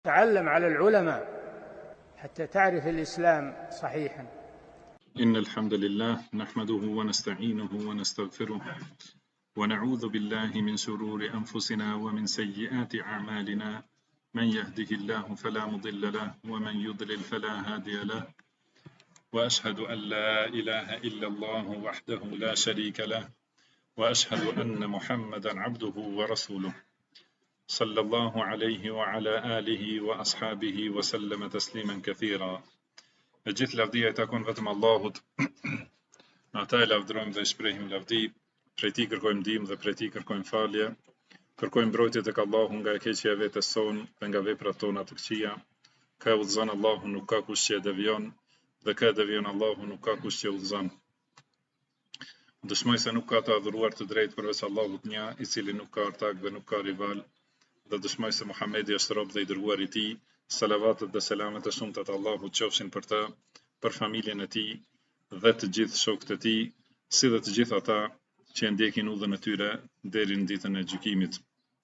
تعلم على العلماء حتى تعرف الإسلام صحيحا. إن الحمد لله نحمده ونستعينه ونستغفره ونعوذ بالله من شرور أنفسنا ومن سيئات أعمالنا. من يهده الله فلا مضل له ومن يضلل فلا هادي له، وأشهد أن لا إله إلا الله وحده لا شريك له، وأشهد أن محمدا عبده ورسوله صلى الله عليه وعلى آله وأصحابه وسلم تسليما كثيرا. E gjithë lavdia I takon vetëm Allahut. Ata e lavdërojmë dhe I shprehim lavdi, prej Tij kërkojmë ndihmë dhe prej Tij kërkojmë falje. Kërkojmë mbrojtje tek Allahu nga e keqja e vetes sonë dhe nga veprat tona të këqija. Ka udhëzon Allahu, nuk ka kush që e devion, dhe ka devion Allahu, nuk ka kush që udhëzon. Dëshmoj se nuk ka të adhuruar të drejtë përveç Allahut një, I cili nuk ka ortak dhe nuk ka rival, dhe dëshmoj se Muhamedi është rob dhe I dërguar I Tij. Salavatet dhe selamet e shumta të Allahut qofshin për të, për familjen e tij dhe të gjithë shokët e tij, si dhe të gjithë ata që e ndjekin udhën e tyre deri në ditën e gjykimit.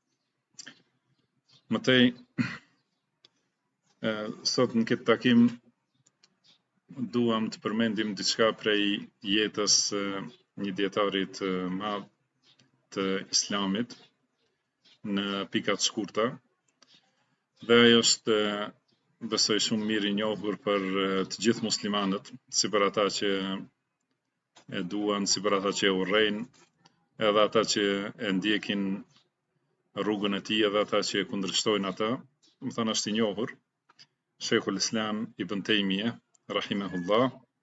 Mëtej, sot në këtë takim duam të përmendim diçka prej jetës një dietari të madh të Islamit në pika të shkurta. Dhe ajo është, besoj, shumë mirë I njohur për të gjithë muslimanët, si për ata që e duan, si për ata që e urrejnë, edhe ata që e ndjekin rrugën e tij, edhe ata që e kundërshtojnë ata. Më thënë është I njohur, Sheikhul Islam Ibn Taymiyah, rahimahullah.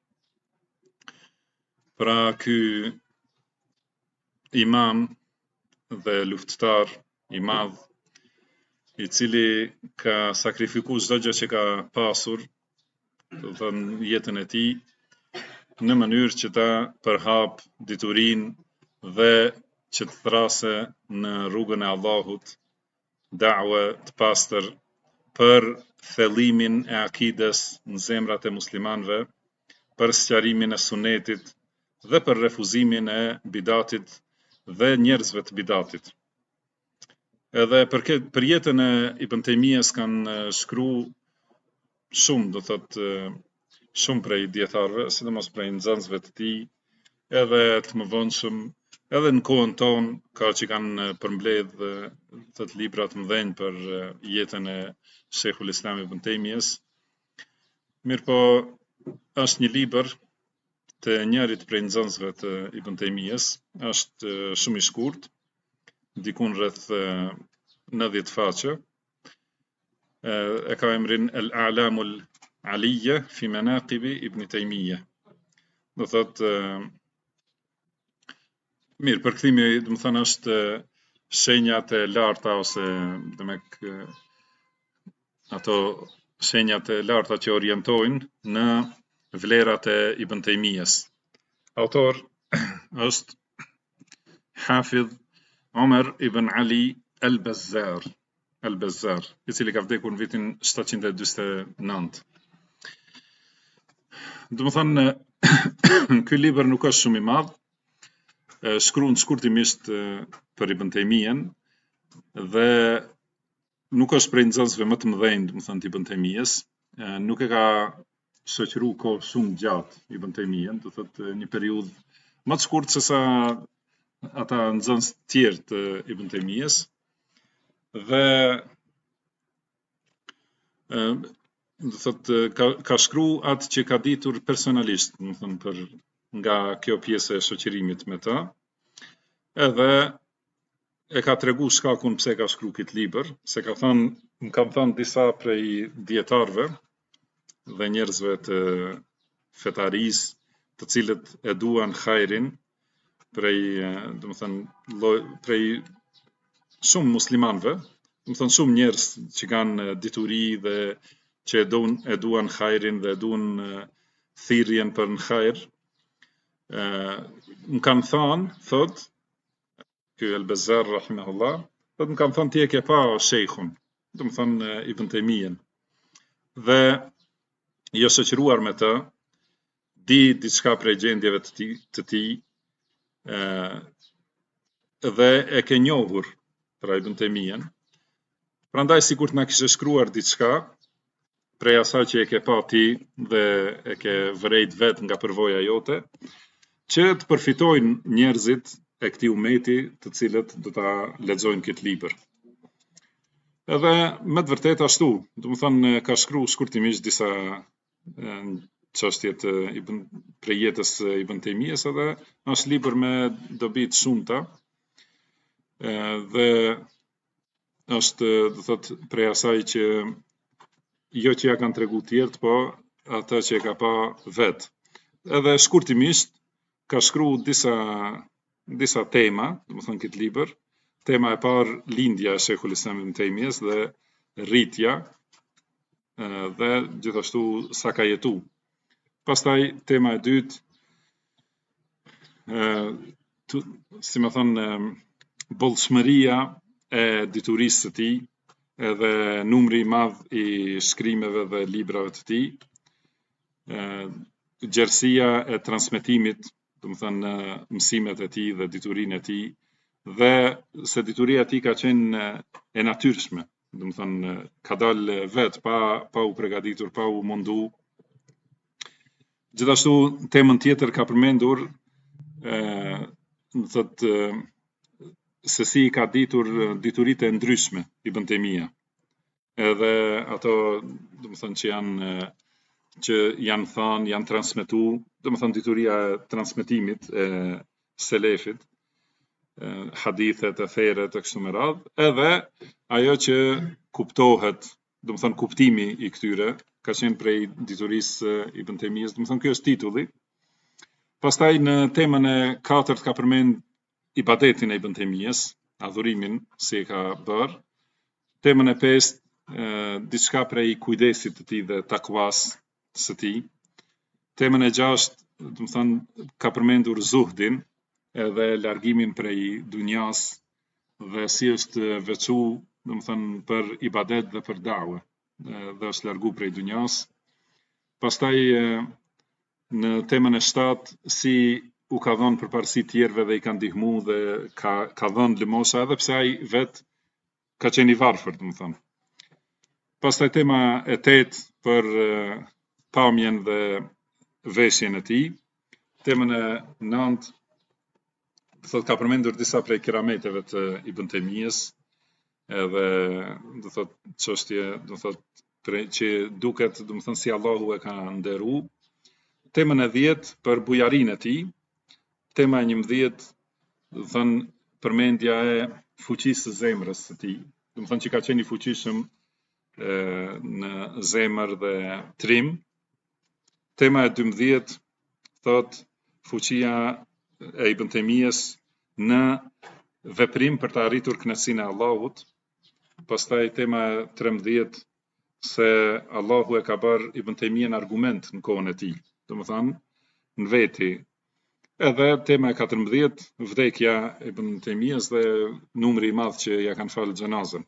Pra ky imam dhe luftëtar I madh, I cili ka sakrifikuar çdo gjë që ka pasur në jetën e tij në mënyrë që ta përhap diturinë dhe që të thrase në rrugën e Allahut, da'wa të pastër për thellimin e akides në zemrat e muslimanëve, për sqarimin e sunetit dhe për refuzimin e bidatit dhe njerëzve të bidatit. Edhe për jetën e Ibn Taymiyas kanë shkruar shumë, do thotë, shumë prej dietarëve, sidomos prej nxënësve të tij, edhe të mëvonshëm, edhe në kohën tonë ka që kanë përmbledh të libra të mëdhenj për jetën e Sheikhul Islam Ibn Taymiyas. Mirpo është një libër të njërit prej nxënësve të Ibn Taymiyas, është shumë I shkurt, dikun rreth 90 faqe. E ka emrin Al-A'lamul Aliyya fi Manaqib Ibn Taymiyah. Do thotë, mirë, përkthimi do të thënë është shenjat e larta ose ato shenjat e larta që orientojnë në vlerat e Ibn Taymiyas. Autor është Hafidh Omar ibn Ali al-Bazzar, I cili ka vdekur në vitin 749. Do të thënë, ky libër nuk është shumë I madh, shkruan shkurtimisht për Ibn Taymiyan dhe nuk është prej nxënësve më të mëdhenj, do të thënë, të Ibn Taymiyas, nuk e ka shoqëruar kohë shumë gjatë Ibn Taymiyan, do thotë një periudhë më të shkurtë se sa ata nxënës të tjerë të Ibn Taymiyas, dhe do thotë ka shkruar atë që ka ditur personalisht, do thënë, për nga kjo pjesë e shoqërimit me ta, edhe e ka treguar shkakun pse ka shkruar këtë libër, se ka thënë, më kanë thënë disa prej dietarëve dhe njerëzve të fetarisë, të cilët e duan hajrin, prej, do të thënë, prej shumë muslimanëve, do të thënë shumë njerëz që kanë dituri dhe që e duan hajrin dhe e duan thirrjen për në hajr, më kanë thënë, thot ky Al-Bazzar rahimahullah, thot më kanë thënë ti e ke pa shejkhun, do të thënë Ibn Taymiyan, dhe jo shoqëruar me të, di diçka prej gjendjeve të tij, dhe e ke njohur pra Ibn Taymiyan, Prandaj sikur të na kishe shkruar diçka prej asaj që e ke pa ti dhe e ke vërejt vet nga përvoja jote, që të përfitojnë njerëzit e këtij ummeti të cilët do ta lexojnë këtë libër. Edhe me të vërtetë ashtu, domethënë ka shkruar shkurtimisht disa çështjet prej jetës Ibn Taymijes, edhe është libër me dobi të shumta, dhe është, do thot, prej asaj që jo që ja kanë tregu tjerët, po ata që e ka pa vet. Edhe shkurtimisht ka shkruar disa tema, domethënë këtë libër. Tema e parë, lindja e Sheikhul Islam Ibn Taymijes dhe rritja, dhe gjithashtu sa ka jetu. Pastaj tema e dytë, si më thënë, bollshmëria e diturisë së tij, edhe numri i madh i shkrimeve dhe librave të tij, gjerësia e transmetimit, domethënë mësimet e tij dhe diturinë e tij, dhe se dituria e tij ka qenë e natyrshme, domethënë ka dalë vet pa u përgatitur, pa u mundu. Gjithashtu temën tjetër ka përmendur, do thotë, se si ka ditur dituritë e ndryshme Ibn Taymija. Edhe ato, domethënë që janë thënë, janë transmetuar, domethënë dituria e transmetimit e selefit, hadithet, etheret e kështu me radhë, edhe ajo që kuptohet, domethënë kuptimi i këtyre ka qenë prej diturisë Ibn Taymijes, domethënë ky është titulli. Pastaj në temën e katërt ka përmend ibadetin e Ibn Taymijes, adhurimin si e ka bërë. Temën e pestë, diçka prej kujdesit të tij dhe takwas së tij. Temën e gjashtë, domethënë ka përmendur zuhdin, edhe largimin prej dunjas dhe si është veçu, domethënë për ibadet dhe për dawe, dhe është largu prej dunjas. Pastaj në temën e shtatë, si u ka dhënë përparësi tjerëve dhe i ka ndihmu dhe ka dhënë lëmosha, edhe pse ai vet ka qenë i varfër, domethënë. Pastaj tema e tetë për pamjen dhe veshjen e tij. Temën e nëntë, thot, ka përmendur disa prej kerameteve të Ibn Taymijes, edhe do thot çështje, do thot që duket, domethënë si Allahu e ka nderu. Temën e 10 për bujarinë e tij. Tema e 11, do thënë përmendja e fuqisë së zemrës së tij, domethënë që ka qenë i fuqishëm në zemër dhe trim. Tema e 12 thot fuqia e Ibn Taymijes në veprim për të arritur kënaqësinë e Allahut. Pastaj tema e 13, se Allahu e ka bërë Ibn Taymijen argument në kohën e tij, domethënë në veti. Edhe tema e 14, vdekja e Ibn Taymijes dhe numri i madh që ja kanë falë xhenazën.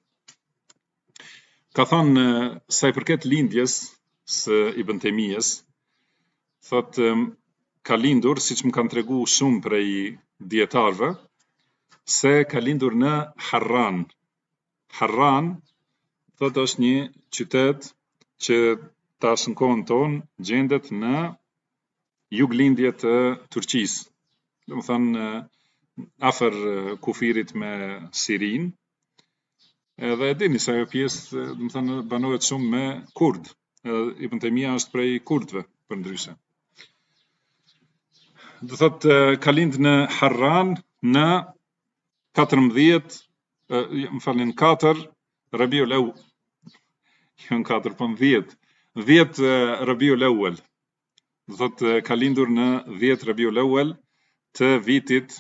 Ka thënë sa i përket lindjes së Ibn Taymijes, thot, ka lindur, siç më kanë tregu shumë prej dietarëve, se ka lindur në Harran. Harran, thot, është një qytet që tash në kohën tonë gjendet në juglindje të Turqisë. Domethënë afër kufirit me Sirin. Edhe e dini se ajo pjesë, domethënë banohet shumë me kurd. Ibn Taymija është prej kurdëve, përndryshe. Do thot, ka lind në Harran në 14, më falni, në 4 Rabiul Awwal. Jo në 4, po në 10 Rabiul Awwal. Do thot, ka lindur në 10 Rabiul Awwal të vitit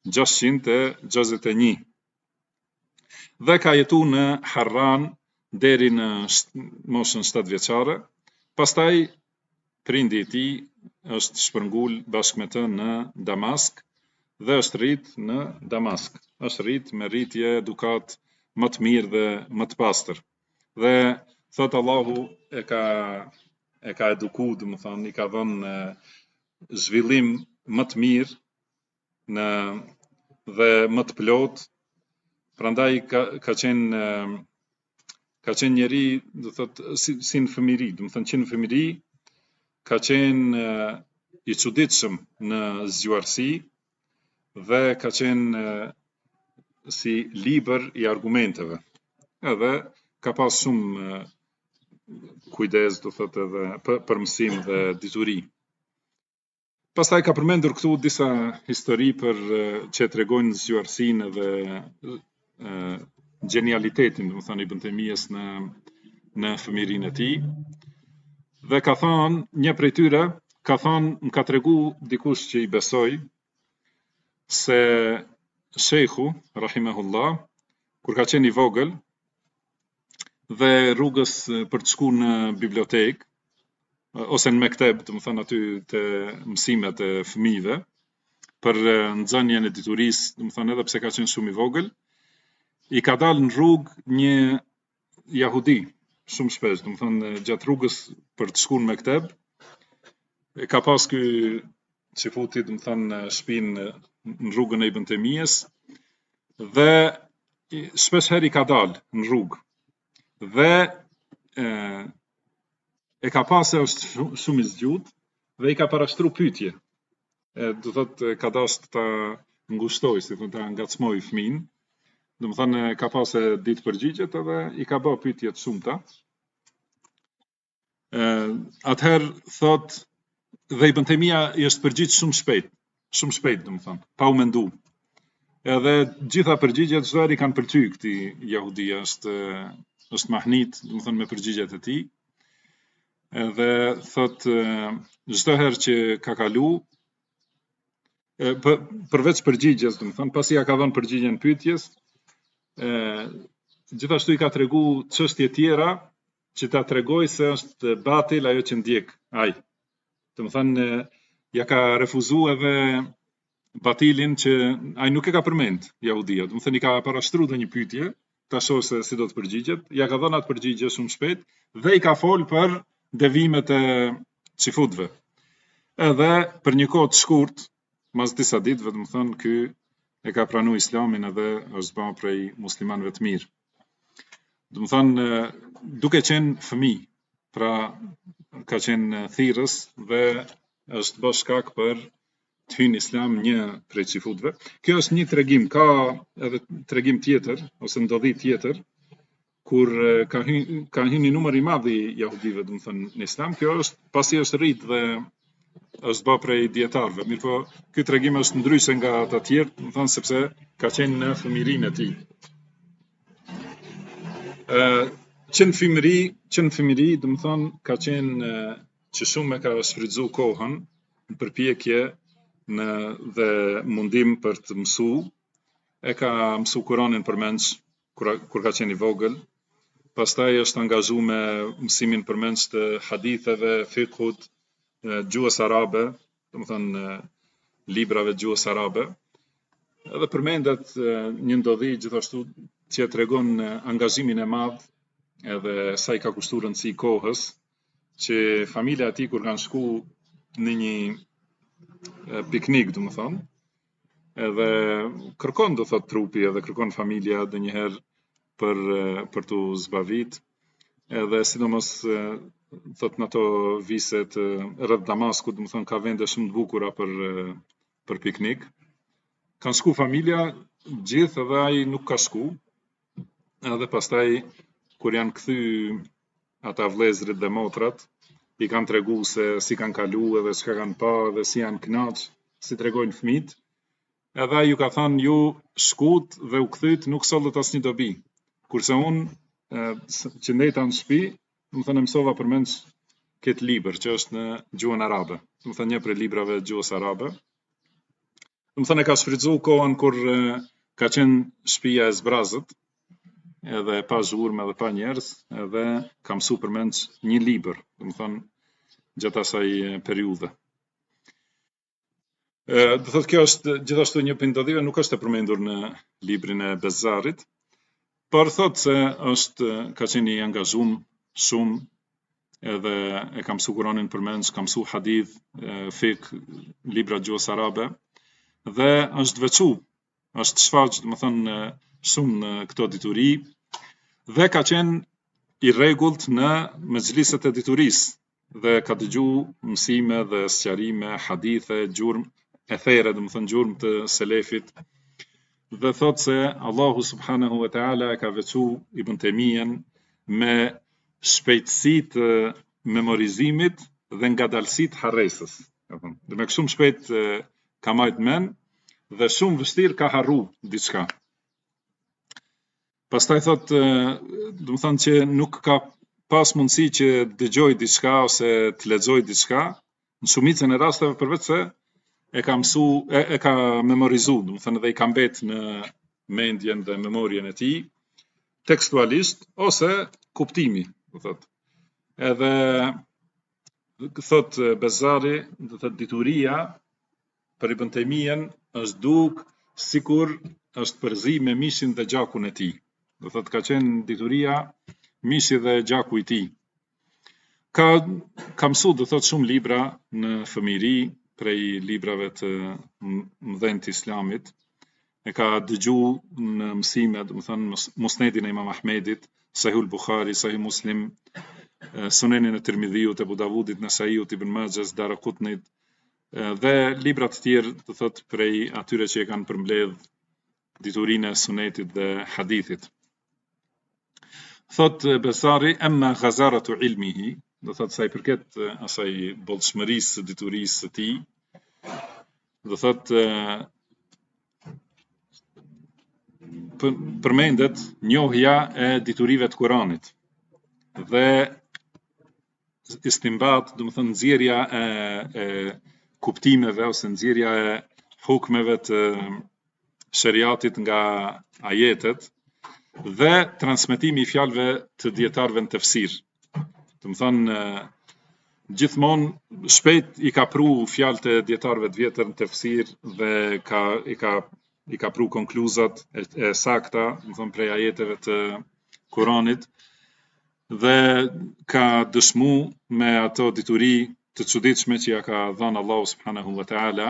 661. Dhe ka jetu në Harran deri në moshën 7 vjeçare. Pastaj prindi i tij është shpërngul bashkë me të në Damask dhe është rrit në Damask. Është rrit me rritje edukat më të mirë dhe më të pastër. Dhe thot Allahu e ka eduku, domethënë i ka dhënë zhvillim më të mirë dhe më të plot. Prandaj ka qenë ka qenë njeri, do thot, si në fëmijëri, do të thënë që në fëmijëri ka qenë i çuditshëm në zgjuarsi dhe ka qenë si libër i argumenteve. Edhe ka pas shumë kujdes, do thotë, edhe për mësim dhe dituri. Pastaj ka përmendur këtu disa histori që tregojnë zgjuarsinë dhe genialitetin, do të thënë, Ibn Taymiyes në fëmijërinë e tij. Dhe ka thënë, një prej tyre ka thënë, më ka tregu dikush që i besoj, se shejhu rahimahullah, kur ka qenë i vogël dhe rrugës për të shkuar në bibliotekë ose në mekteb, do të thënë aty te mësimet e fëmijëve, për nxënien e diturisë, do të thënë edhe pse ka qenë shumë i vogël, i ka dalë në rrugë një jahudi, shumë shpesh, do të thënë gjatë rrugës për të shkuar në mekteb, ka pas ky që futi, do të thënë, shtëpinë në rrugën e Ibn Taymiyes, dhe shpesh herë i ka dalë në rrugë. Dhe e ka pasë se është shumë i zgjut dhe i ka parashtru pyetje. Do thotë ka dashur ta ngushtoj, si thonë, ta ngacmoj fëmin. Do të thënë ka pasë ditë përgjigjet edhe i ka bë pyetje të shumta. Atëherë thotë, dhe Ibn Taymija i është përgjigj shumë shpejt, do të thënë, pa u mendu. Edhe gjitha përgjigjet çdo herë i kanë pëlqyer këtij jahudia, është mahnit, do të thënë, me përgjigjet e tij. Edhe thot çdo herë që ka kalu, përveç përgjigjes, do të thënë, pasi ja ka dhënë përgjigjen pyetjes, gjithashtu i ka tregu çështje tjera që ta tregoj se është batil ajo që ndjek ai. Do të thënë, ja ka refuzuar edhe batilin që ai nuk e ka përmend jahudia. Do të thënë, i ka parashtruar një pyetje, ta shohë se si do të përgjigjet, ja ka dhënë atë përgjigje shumë shpejt dhe i ka fol për devimet e çifutëve. Edhe për një kohë të shkurt, mas disa ditëve, do të thënë, ky e ka pranuar Islamin edhe është bërë prej muslimanëve të mirë. Do të thënë, duke qenë fëmijë, pra ka qenë thirrës dhe është bërë shkak për të hyrë në Islam një prej çifutëve. Kjo është një tregim, ka edhe tregim tjetër ose ndodhi tjetër kur ka hyrë një numër i madh i jahudive, do të thënë, në Islam. Kjo është pasi është rrit dhe është bërë prej dietarëve. Mirëpo ky tregim është ndryshe nga ata të tjerë, do të thënë, sepse ka qenë në fëmijërinë e tij. Që në fëmijëri, do të thënë, ka qenë që shumë e ka shfrytzuar kohën në përpjekje dhe mundim për të mësu. E ka mësu Kur'anin përmendsh kur ka qenë i vogël. Pastaj është angazhuar me mësimin përmendsh të haditheve, fiqhut, gjuhës arabe, do të thënë librave gjuhës arabe. Edhe përmendet një ndodhi gjithashtu që tregon angazhimin e madh edhe sa i ka kushtuar rëndësi kohës, që familja e tij kur kanë shku në një piknik, do të thënë, edhe kërkon, do thot, trupi edhe kërkon familja ndonjëherë për tu zbavit, edhe sidomos thot në ato viset rreth Damaskut, do të thënë, ka vende shumë të bukura për piknik. Kanë shku familja gjithë edhe ai nuk ka shku. Edhe pastaj kur janë kthy ata vëllezërit dhe motrat, i kanë tregu se si kanë kalu edhe çka kanë pa edhe si janë kënaq, si tregojnë fëmijët. Edhe ai ju ka thënë, ju shkut dhe u kthyt nuk sollët asnjë dobi. Kurse unë që ndeta në shtëpi, do të thënë, mësova përmendsh këtë libër që është në gjuhën arabe. Do të thënë, një prej librave gjuhës arabe. Do të thënë, e ka shfrytzuar kohën kur ka qenë shtëpia e zbrazët, edhe pa zhurmë edhe pa njerëz, edhe ka mësuar përmendsh një libër, do të thënë, gjatë asaj periudhe. Do thotë, kjo është gjithashtu një ndodhive, nuk është e përmendur në librin e Bezarit, por thotë se ka qenë i angazhuar shumë, edhe e ka mësuar Kur'anin përmendsh, ka mësuar hadith, fiqh, libra gjuhës arabe, dhe është veçu, është shfaq, do të thënë, shumë në këto dituri, dhe ka qenë i rregullt në mezhliset e diturisë dhe ka dëgju mësime dhe sqarime, hadithe, gjurmë e there, domethënë gjurmë të selefit, dhe thot se Allahu subhanahu wa taala e ka veçu Ibn Taymiyën me shpejtësi të memorizimit dhe ngadalësi të harresës. Dhe me shumë shpejt ka majt men dhe shumë vështirë ka harru diçka. Pastaj thot, domethënë që nuk ka pas mundësi që dëgjoj diçka ose të lexoj diçka, në shumicën e rasteve përveç se e ka memorizu, domethënë dhe i ka mbet në mendjen dhe memorien e tij tekstualisht ose kuptimi, do thot. Edhe thot Bezari, do thot dituria për Ibn Taymiyën është duk sikur është përzi me mishin dhe gjakun e tij. Do thot ka qenë dituria mishi dhe gjaku i tij. Ka mësu, do thot, shumë libra në fëmijëri prej librave të mëdhenj të Islamit. E ka dëgju në mësime, domethënë Musnedin e Imam Ahmedit, Sahihul Bukhari, Sahih Muslim, Sunenin e Tirmidhiut, Abu Davudit, Nasaiut, Ibn Majahs, Daraqutnit dhe libra të tjerë, do thot, prej atyre që e kanë përmbledh diturinë e sunetit dhe hadithit. Thot Besari, emma ghazaratu ilmihi, do thot sa i përket asaj bollshmërisë së diturisë së tij, do thot përmendet njohja e diturive të Kuranit dhe istinbat, do të thënë nxjerrja e kuptimeve ose nxjerrja e hukmeve të shariatit nga ajetet dhe transmetimi i fjalëve të dietarëve në tefsir. Do të thënë gjithmonë shpejt i ka pru fjalët e dietarëve të vjetër në tefsir dhe i ka pru konkluzat e sakta, do të thënë prej ajeteve të Kuranit dhe ka dëshmu me ato dituri të çuditshme që ja ka dhënë Allahu subhanahu wa taala.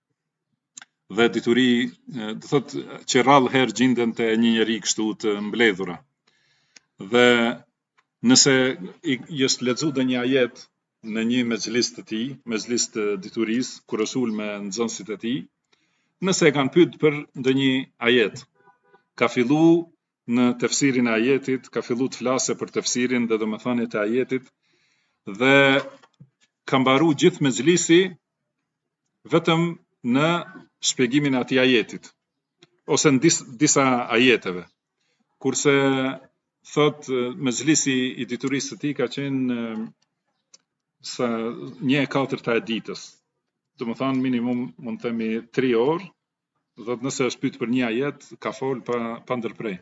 Dhe dituri, do thot që rrallë herë gjenden te një njeri kështu të mbledhura. Dhe nëse është lexuar dhe një ajet në një mezhlis të tij, mezhlis të diturisë, kur është ul me nxënësit e tij, nëse e kanë pyet për ndonjë ajet, ka fillu në tefsirin e ajetit, ka fillu të flasë për tefsirin dhe domethënien e ajetit dhe ka mbaru gjithë mezhlisi vetëm në shpjegimin e atij ajetit ose në disa ajeteve. Kurse thot mezhlisi i diturisë së tij ka qenë sa 1/4 e ditës. Domethënë minimum mund të themi 3 orë, thot nëse është pyet për një ajet, ka fol pa ndërprej.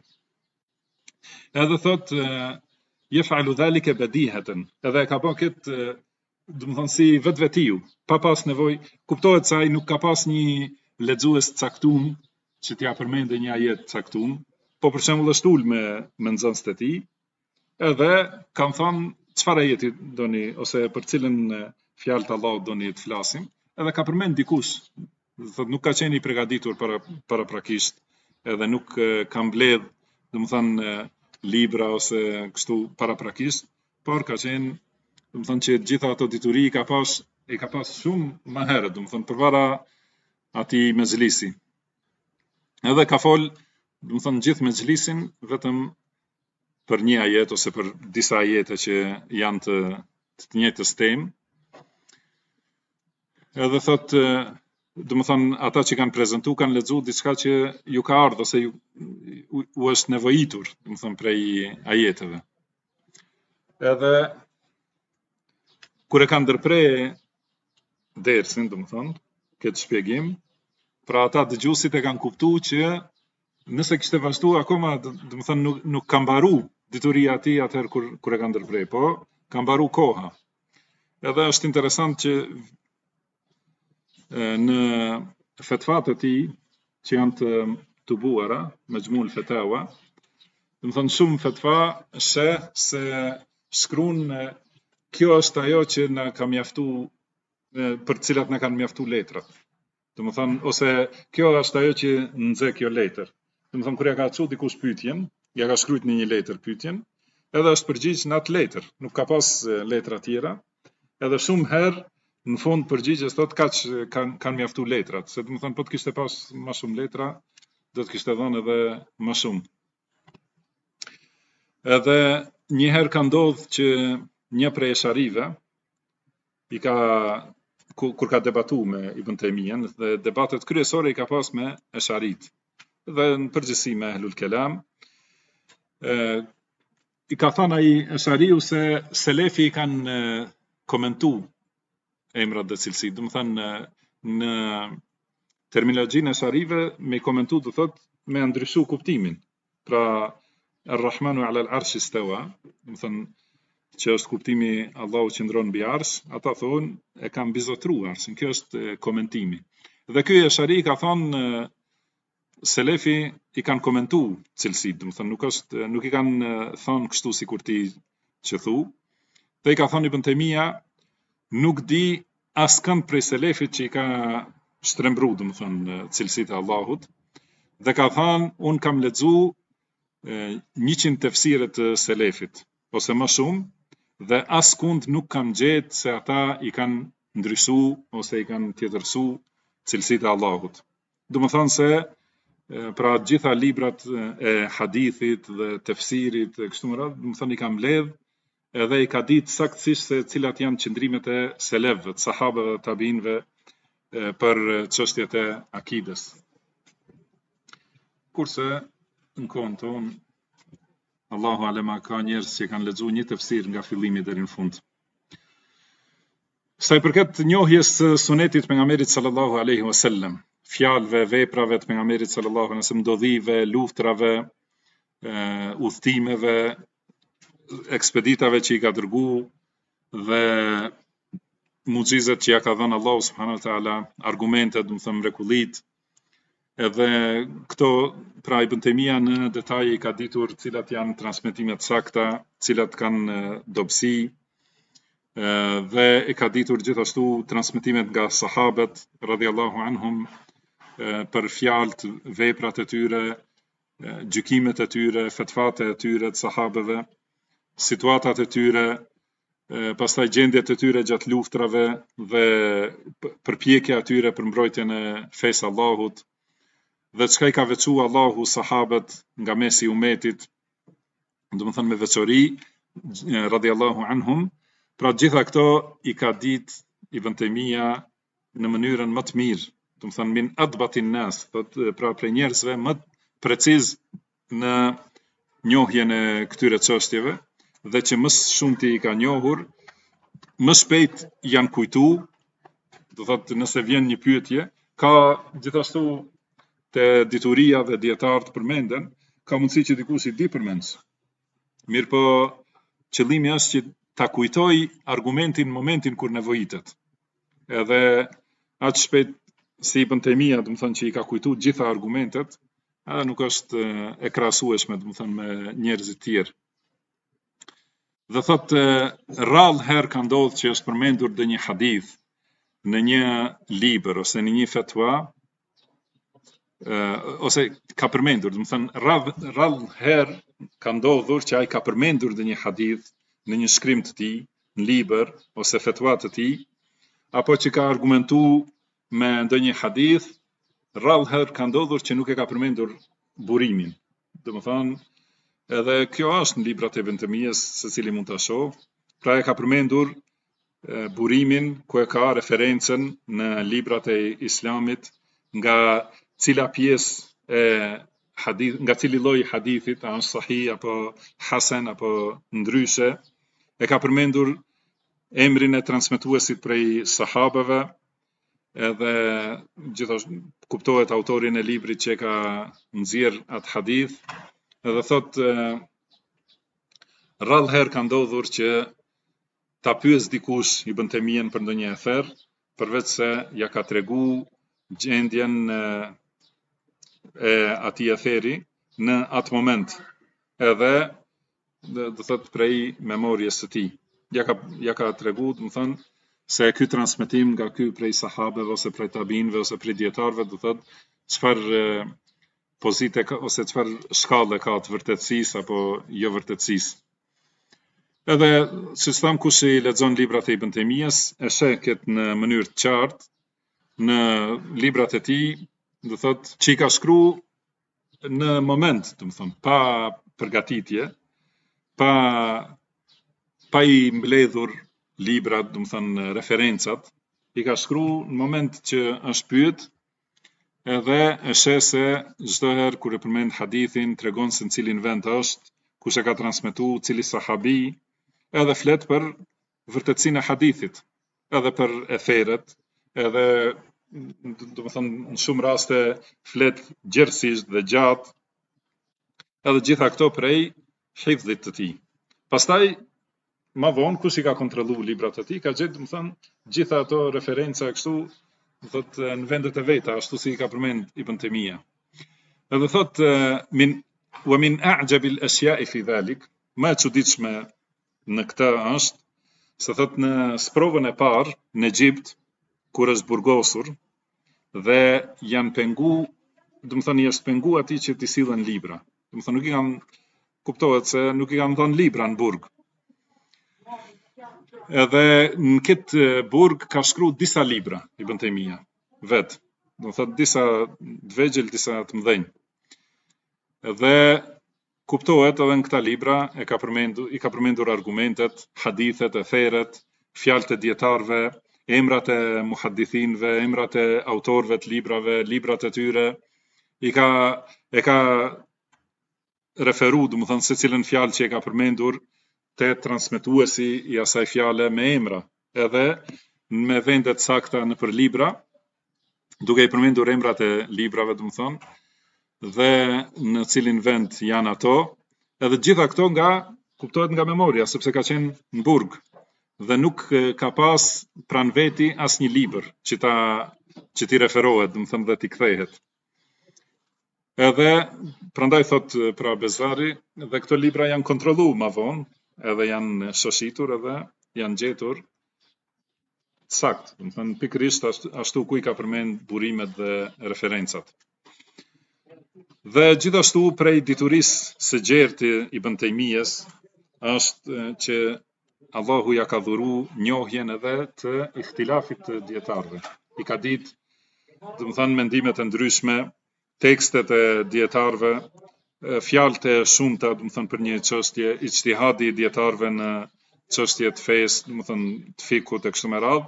Edhe thot yef'alu dhalika badihatan, edhe ka bën këtë domethënë si vetvetiu, pa pas nevojë, kuptohet se ai nuk ka pas një lexues caktuar që t'ia përmendë një ajet caktuar, po për shembull është ul me nxënësit e tij, edhe kanë thënë çfarë ajeti doni ose për cilën fjalë të Allahut doni të flasim, edhe ka përmend dikush, thot nuk ka qenë i përgatitur paraprakisht, edhe nuk ka mbledh, domethënë libra ose kështu paraprakisht, por ka qenë, domethënë që gjitha ato dituri i ka pas shumë më herët, domethënë përpara atij mezhlisi. Edhe ka fol, domethënë gjithë mezhlisin vetëm për një ajet ose për disa ajete që janë të njëjtës temë. Edhe thot, domethënë ata që kanë prezantu kanë lexuar diçka që ju ka ardhur ose u është nevojitur, domethënë prej ajeteve. Edhe kur e kanë ndërprer dersin, domethënë këtë shpjegim, pra ata dëgjuesit e kanë kuptuar që nëse kishte vazhduar akoma, domethënë nuk ka mbaru dituria e tij atëherë kur e kanë ndërprer, po ka mbaru koha. Edhe është interesant që në fetvat e tij që janë të tubuara, Majmu'ul Fatawa, domethënë shumë fetva sheh se shkruan kjo është ajo që na ka mjaftuar, për cilat na kanë mjaftuar letrat. Domethënë ose kjo është ajo që nxe kjo letër. Domethënë kur ja ka çu dikush pyetjen, ja ka shkruajt në një letër pyetjen, edhe është përgjigj në atë letër, nuk ka pas letra tjera, edhe shumë herë në fund përgjigjes thot kaq kanë mjaftu letrat, se do të thonë po të kishte pas më shumë letra, do të kishte dhënë edhe më shumë. Edhe një herë ka ndodhur që një prej esharive i ka kur ka debatu me Ibn Taymiyan, dhe debatet kryesore i ka pas me esharit, dhe në përgjithësi me Ahlul Kelam, i ka thënë ai eshariu se selefi kanë komentu emrat dhe cilësitë, do të thënë në terminologjinë e esharive me komentu do thot me ndryshu kuptimin. Pra Ar-Rahmanu 'ala al-'arshi istawa, do të thënë që është kuptimi Allahu qëndron mbi arsh, ata thonë e kanë bizotruar arshin. Kjo është komentimi. Dhe ky eshari ka thënë selefi i kanë komentu cilësitë, do të thënë nuk i kanë thënë kështu sikur ti që thu. Dhe i ka thënë Ibn Taymija nuk di askënd prej selefit që i ka shtrembru, do të thënë cilësitë e Allahut, dhe ka thënë un kam lexu 100 tefsire të selefit ose më shumë, dhe askund nuk kam gjetë se ata i kanë ndryshu ose i kanë tjetërsu cilësitë e Allahut. Do të thënë se pra gjitha librat e hadithit dhe tefsirit kështu me radhë, do të thënë i kam mbledh edhe i ka ditë saktësisht se cilat janë qëndrimet e selefëve, të sahabëve dhe tabiinëve për çështjet e akides. Kurse në kohën tonë Allahu alema ka njerëz që kanë lexuar një tefsir nga fillimi deri në fund. Sa i përket njohjes së sunetit pejgamberit sallallahu alaihi wasallam, fjalëve, veprave të pejgamberit sallallahu alaihi wasallam, ndodhive, luftrave, udhëtimeve, ekspeditave që i ka dërguar dhe mucizat që ja ka dhënë Allahu subhanahu wa taala, argumentet, do të thënë mrekullitë. Edhe këto, pra Ibn Taymija në detaj i ka ditur cilat janë transmetimet sakta, cilat kanë dobësi, dhe i ka ditur gjithashtu transmetimet nga sahabët radhiyallahu anhum për fjalët, veprat e tyre, gjykimet e tyre, fetvat e tyre të sahabëve, situatat e tyre, pastaj gjendjet e tyre gjatë luftrave dhe përpjekja e tyre për mbrojtjen e fesë Allahut, dhe çka i ka veçu Allahu sahabët nga mesi umetit, do të thënë me veçori radhiyallahu anhum. Pra gjitha këto i ka ditë Ibn Taymija në mënyrën më të mirë, do të thënë min adbatin nas, pra prej njerëzve më preciz në njohjen e këtyre çështjeve, dhe që më shumti i ka njohur, më shpejt janë kujtu, do thotë nëse vjen një pyetje, ka gjithashtu te dituria dhe dietarët përmenden, ka mundësi që dikush i di përmendës. Mirë po, qëllimi është që ta kujtoj argumentin në momentin kur nevojitet. Edhe atë shpejt si Ibn Taymija, do të thënë që i ka kujtu gjitha argumentet, edhe nuk është e krahasueshme, do të thënë me njerëzit tjerë. Dhe thotë rrallë herë ka ndodhur që është përmendur dhe një hadith në një libër ose në një fatwa, ose ka përmendur, do të thënë rrallë herë ka ndodhur që ai ka përmendur dhe një hadith në një shkrim të tij, në libër ose fatwa të tij, apo që ka argumentu me ndonjë hadith, rrallë herë ka ndodhur që nuk e ka përmendur burimin. Do të thënë edhe kjo është në librat e Ibn Taymijës, secili mund ta shoh. Pra e ka përmendur burimin ku e ka referencën në librat e Islamit nga cila pjesë e hadith, nga cili lloj hadithit, a është sahih apo hasan apo ndryshe, e ka përmendur emrin e transmetuesit prej sahabeve, edhe gjithashtu kuptohet autorin e librit që ka nxjerr atë hadith, edhe thot rrallë herë ka ndodhur që ta pyes dikush Ibn Taymijen për ndonjë afer, përveç se ja ka tregu gjendjen e atij aferi në atë moment, edhe do thot prej memorjes së tij. Ja ka tregu, do të thënë se ky transmetim nga ky prej sahabeve ose prej tabiinëve ose prej dietarëve, do thot çfarë pozite ose çfarë shkallë ka të vërtetësisë apo jo vërtetësisë. Edhe si tham, kush i lexon librat e Ibn Taymiyas e sheh këtë në mënyrë të qartë në librat e tij, do thotë që i ka shkruar në moment, do të thonë, pa përgatitje, pa i mbledhur librat, do të thonë referencat, i ka shkruar në moment që është pyet, edhe e sheh se çdo herë kur e përmend hadithin tregon se në cilin vend është, kush e ka transmetuar, cili sahabi, edhe flet për vërtetësinë e hadithit, edhe për eferet, edhe do të thonë në shumë raste flet gjerësisht dhe gjatë, edhe gjitha këto prej hifdhit të tij. Pastaj më vonë kush i ka kontrolluar librat e tij, ka gjetë, do të thonë, gjitha ato referenca kështu, do thotë në vendet e veta, ashtu si i ka përmend Ibn Taymija. Edhe thotë wa min a'jab al-ashya'i fi dhalik, më e çuditshme në këtë është se thotë në sprovën e parë në Egjipt, kur është burgosur dhe janë pengu, do të thonë është pengu atij që t'i sillen libra. Do të thonë nuk i kanë, kuptohet se nuk i kanë dhënë libra në burg. Edhe në këtë burg ka shkruar disa libra Ibn Taymija vet. Do të thotë disa të vegjël, disa të mëdhenj. Edhe kuptohet edhe në këta libra i ka përmendur argumentet, hadithet, eferet, fjalët e dietarëve, emrat e muhaddithinëve, emrat e autorëve të librave, librat e tyre, e ka referu, do të thonë se cilën fjalë që e ka përmendur te transmetuesi i asaj fjale me emra, edhe me vendet sakta në për libra, duke i përmendur emrat e librave, do të thonë, dhe në cilin vend janë ato, edhe gjitha këto kuptohet nga memoria, sepse ka qenë në burg, dhe nuk ka pas pran veti as një libër që ti referohet, do të thëmë dhe ti kthehet. Edhe, prandaj thot pra Bezari, dhe këto libra janë kontrollu ma vonë, edhe janë shoshitur, edhe janë gjetur sakt, do të thënë pikërisht ashtu ku i ka përmend burimet dhe referencat. Dhe gjithashtu prej diturisë së gjertë i Ibn Taymijas është që Allahu ja ka dhuru njohjen edhe të ihtilafit të dietarëve. I ka ditë, do të thënë, mendimet e ndryshme, tekstet e dietarëve, fjalët e shumta, do të thënë, për një çështje, ijtihadi i dietarëve në çështje të fesë, do të thënë të fikut e kështu me radhë.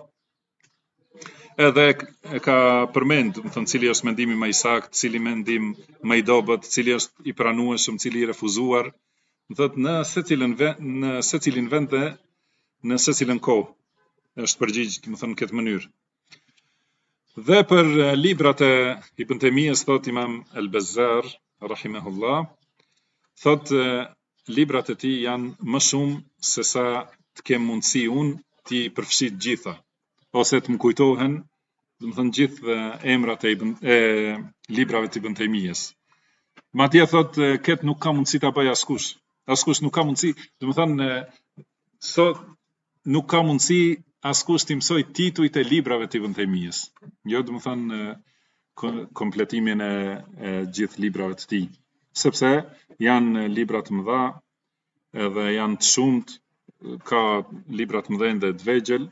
Edhe e ka përmend, do të thënë, cili është mendimi më i saktë, cili mendim më i dobët, cili është i pranueshëm, cili i refuzuar, do thotë në secilin vend dhe në secilën kohë është përgjigj, do të thënë, në këtë mënyrë. Dhe për librat e Ibn Taymijas, thot Imam al-Bazzar rahimahullah, thot librat e tij janë më shumë se sa të kem mundësi unë t'i përfshit gjitha, ose të më kujtohen, do të thënë, gjithë emrat e librave të Ibn Taymijas. Madje thot këtë nuk ka mundësi ta bëj askush. Askush nuk ka mundësi, do të thënë, sot nuk ka mundësi askush të mësoj titujt e librave të Ibn Taymijas. Jo, do të thënë, kompletimin e gjithë librave të tij, sepse janë libra të mëdha, edhe janë të shumt, ka libra të mëdhenj dhe të vegjël.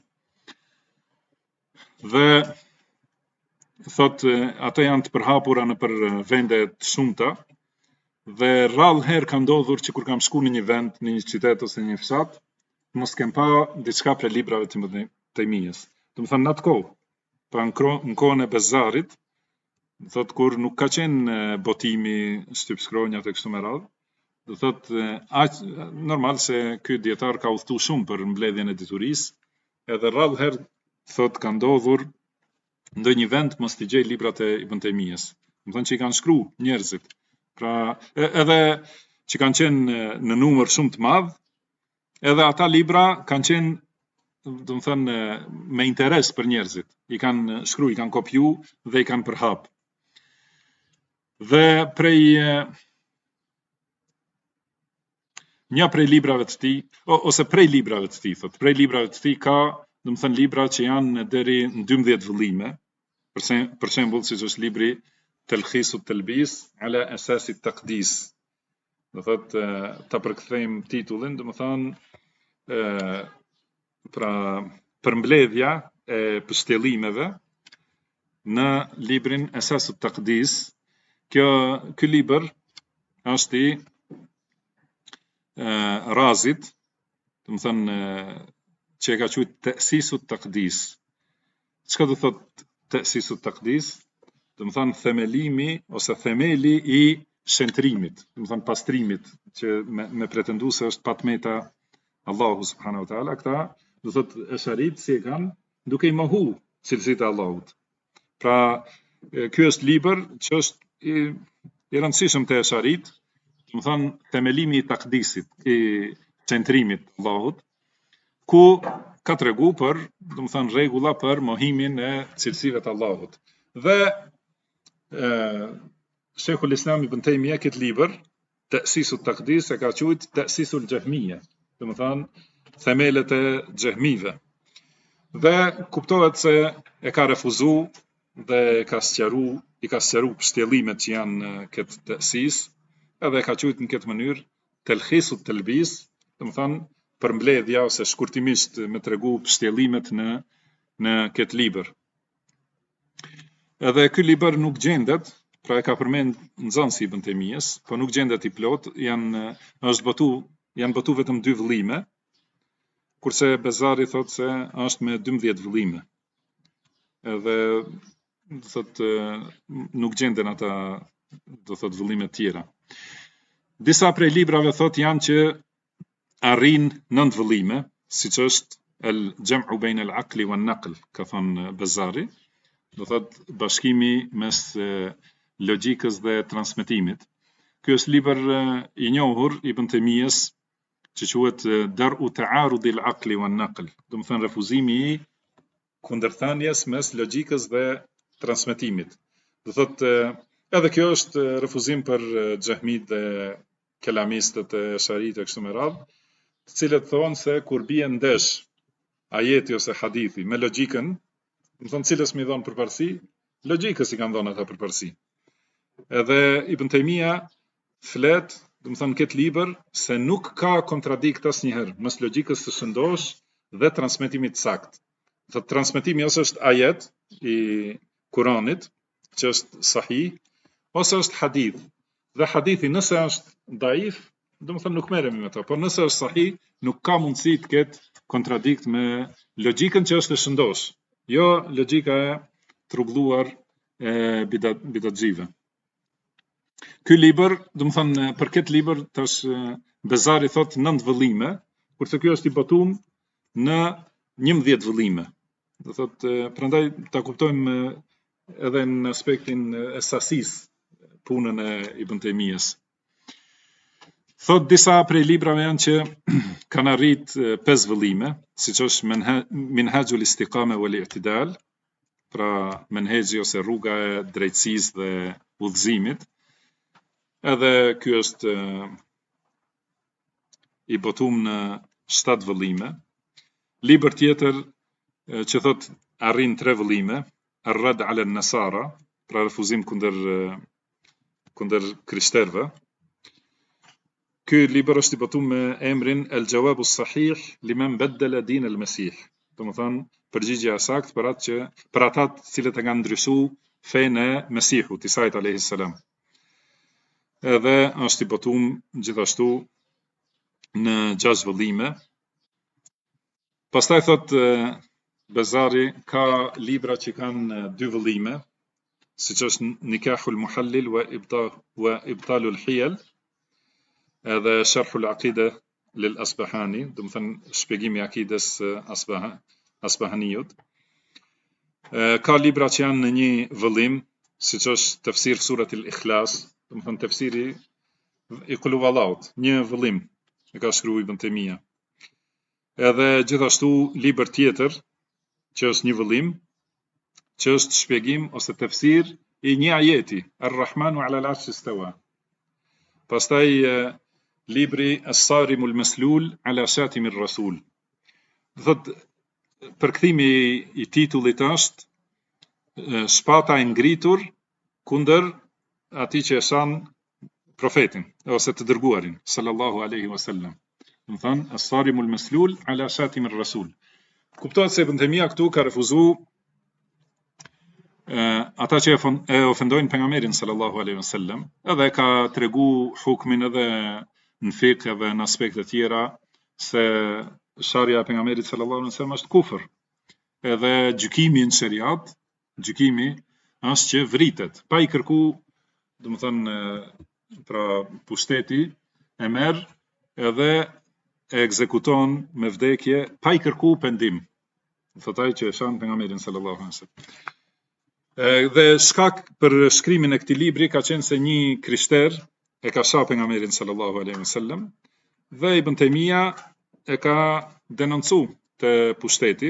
Dhe thot ato janë të përhapura në për vende të shumta, dhe rrallë herë ka ndodhur që kur kam shku në një vend, në një qytet ose një fshat, mos kem pa diçka për librave të Ibn Taymijas. Do të thënë në atë kohë, pra në kohën e Bezarit, thot kur nuk ka qenë botimi, shtypshkronjat e kështu me radhë, do thot normal se ky dietar ka udhëtu shumë për mbledhjen e diturisë, edhe rrallë herë thot ka ndodhur ndonjë vend mos t'i gjej librat e Ibn Taymijas. Do të thënë që i kanë shkruar njerëzit. Pra edhe që kanë qenë në numër shumë të madh, edhe ata libra kanë qenë, do të thënë, me interes për njerëzit. I kanë shkruar, i kanë kopju dhe i kanë përhap. Dhe një prej librave të tij, ose prej librave të tij, thot, prej librave të tij ka, do të thënë, libra që janë deri në 12 vëllime, për shembull siç është libri Talkhisu Talbis ala Asasi Taqdis. Do thotë ta përkthejmë titullin, do të thonë pra përmbledhja e pështjellimeve në librin Esasut Taqdis. Ky libër është i Razit, do të thënë që e ka quajtur Ta'sisut Taqdis. Çka do thot Ta'sisut Taqdis? Do të thënë themelimi ose themeli i shëntrimit, do të thënë pastrimit, që me pretendu se është patmeta Allahu subhanahu wa taala. Këta do thot esharit si e kanë duke i mohu cilësitë e Allahut. Pra ky është libër që është i rëndësishëm te esharit, do të thënë themelimi i takdisit, i centrimit Allahut, ku ka tregu për, do të thënë rregulla për mohimin e cilësive të Allahut. Dhe Sheikhul Islam Ibn Taymija këtë libër, Ta'sisut Taqdis, e ka quajtur Ta'sisul Jahmiyya, do të thënë themelet e xehmive. Dhe kuptohet se e ka refuzu dhe i ka sqaru pështjellimet që janë në këtë ta'sis, edhe e ka quajtur në këtë mënyrë Talkhisut Talbis, do të thënë përmbledhja ose shkurtimisht me tregu pështjellimet në këtë libër. Edhe ky libër nuk gjendet, pra e ka përmend nxënësi Ibn Taymijës, po nuk gjendet i plot, janë botu vetëm 2 vëllime, kurse Bezari thot se është me 12 vëllime. Edhe thot nuk gjenden ata, do thot vëllime tjera. Disa prej librave thot janë që arrin 9 vëllime, siç është el-Jam'u bain al-aqli wan-naql, ka thënë Bezari, do thot bashkimi mes logjikës dhe transmetimit. Ky është libër i njohur i Ibn Taymijës, që quhet Dar'u Ta'arudi al-Aqli wan-Naql, do të thënë refuzimi i kundërthanjes mes logjikës dhe transmetimit. Do thotë edhe kjo është refuzim për xehmit dhe kelamistët e sharit e kështu me radhë, të cilët thonë se kur bie ndesh ajeti ose hadithi me logjikën, do thonë cilës mi dhon përparësi, logjikës i kanë dhënë ata përparësi. Edhe Ibn Taymija flet, do të thënë këtë libër, se nuk ka kontradikt asnjëherë mes logjikës së shëndosh dhe transmetimit sakt. Do transmetimi ose është ajet i Kuranit, që është sahih, ose është hadith. Dhe hadithi nëse është daif, do të thënë nuk merremi me to, por nëse është sahih, nuk ka mundësi të ketë kontradikt me logjikën që është e shëndosh, jo logjika e trubulluar e bidatxive. Ky libër, do të thënë për këtë libër tash Bezari thot 9 vëllime, kurse ky është i botuar në 11 vëllime. Do thot prandaj ta kuptojmë edhe në aspektin e sasisë punën e Ibn Taymijës. Thot disa prej librave janë që kanë arrit 5 vëllime, siç është Minhajul Istiqama wal I'tidal, pra menhexhi ose rruga e drejtësisë dhe udhëzimit. Edhe ky është i botuar në 7 vëllime. Libër tjetër që thot arrin 3 vëllime, Ar-Rad ala an-Nasara, pra refuzim kundër krishterëve. Ky libër është i botuar me emrin El-Jawab as-Sahih liman baddala din al-Masih. Domethënë përgjigjja e saktë për ata të cilët e kanë ndryshuar fenë e Mesihut, Isait alayhis salam. Edhe është i botuar gjithashtu në 6 vëllime. Pastaj thot Bezari ka libra që kanë 2 vëllime, siç është Nikahul Muhallil wa Ibtalul Hiyal, edhe Sharhul Aqida lil Asbahani, do të thënë shpjegimi i akides Asbahaniut. Ka libra që janë në një vëllim, siç është Tafsir Suratul Ikhlas, do të thënë tafsiri i Qul huwallahut, një vëllim e ka shkruar Ibn Taymija. Edhe gjithashtu libër tjetër që është një vëllim, që është shpjegim ose tafsir i një ajeti, Ar-Rahmanu ala al-Arsh istawa. Pastaj libri As-Sarimul Maslul ala Shatimir Rasul. Do thotë përkthimi i titullit është shpata e ngritur kundër atij që e shan profetin ose të dërguarin sallallahu alaihi wasallam. më thënë as-sarimul maslul ala shatim ar-rasul. Kuptohet se Ibn Taymija këtu ka refuzu ata që e ofendojnë pejgamberin sallallahu alaihi wasallam, edhe ka tregu hukmin edhe në fikë edhe në aspekte tjera se sharja e pejgamberit sallallahu alaihi wasallam është kufër. Edhe gjykimi në shariat, gjykimi është që vritet, pa i kërku, domethënë pra pushteti e merr edhe e ekzekuton me vdekje pa i kërku pendim. Thot ai që e shan pejgamberin sallallahu alaihi wasallam. Dhe shkak për shkrimin e këtij libri ka qenë se një krishter e ka shah pejgamberin sallallahu alaihi wasallam dhe Ibn Taymija e ka denoncu te pushteti,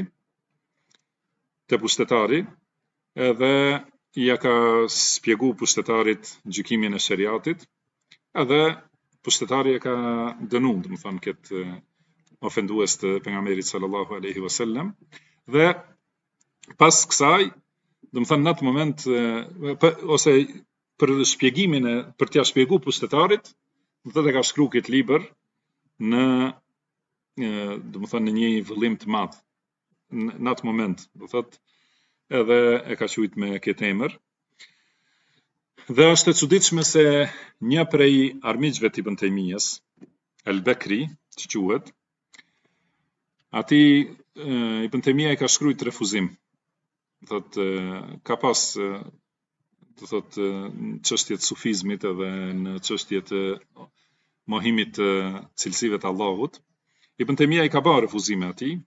te pushtetari, edhe ja ka spjegu pushtetarit gjykimin e shariatit, edhe pushtetari e ka dënu, domethënë këtë ofendues të pejgamberit sallallahu alaihi wasallam, dhe pas kësaj, domethënë në atë moment ose për shpjegimin për t'ia shpjegu pushtetarit, domethënë e ka shkruar këtë libër në domethënë në një vëllim të madh. Në atë moment, do thotë, edhe e ka quajtur me këtë emër. Dhe është e çuditshme se një prej armiqve të Ibn Taymijës, Al-Bakri, që quhet, ati Ibn Taymija i ka shkruajtur refuzim. Thot ka pas do thot në çështjet e sufizmit edhe në çështjet e mohimit të cilësive të Allahut, Ibn Taymija i ka bërë refuzime atij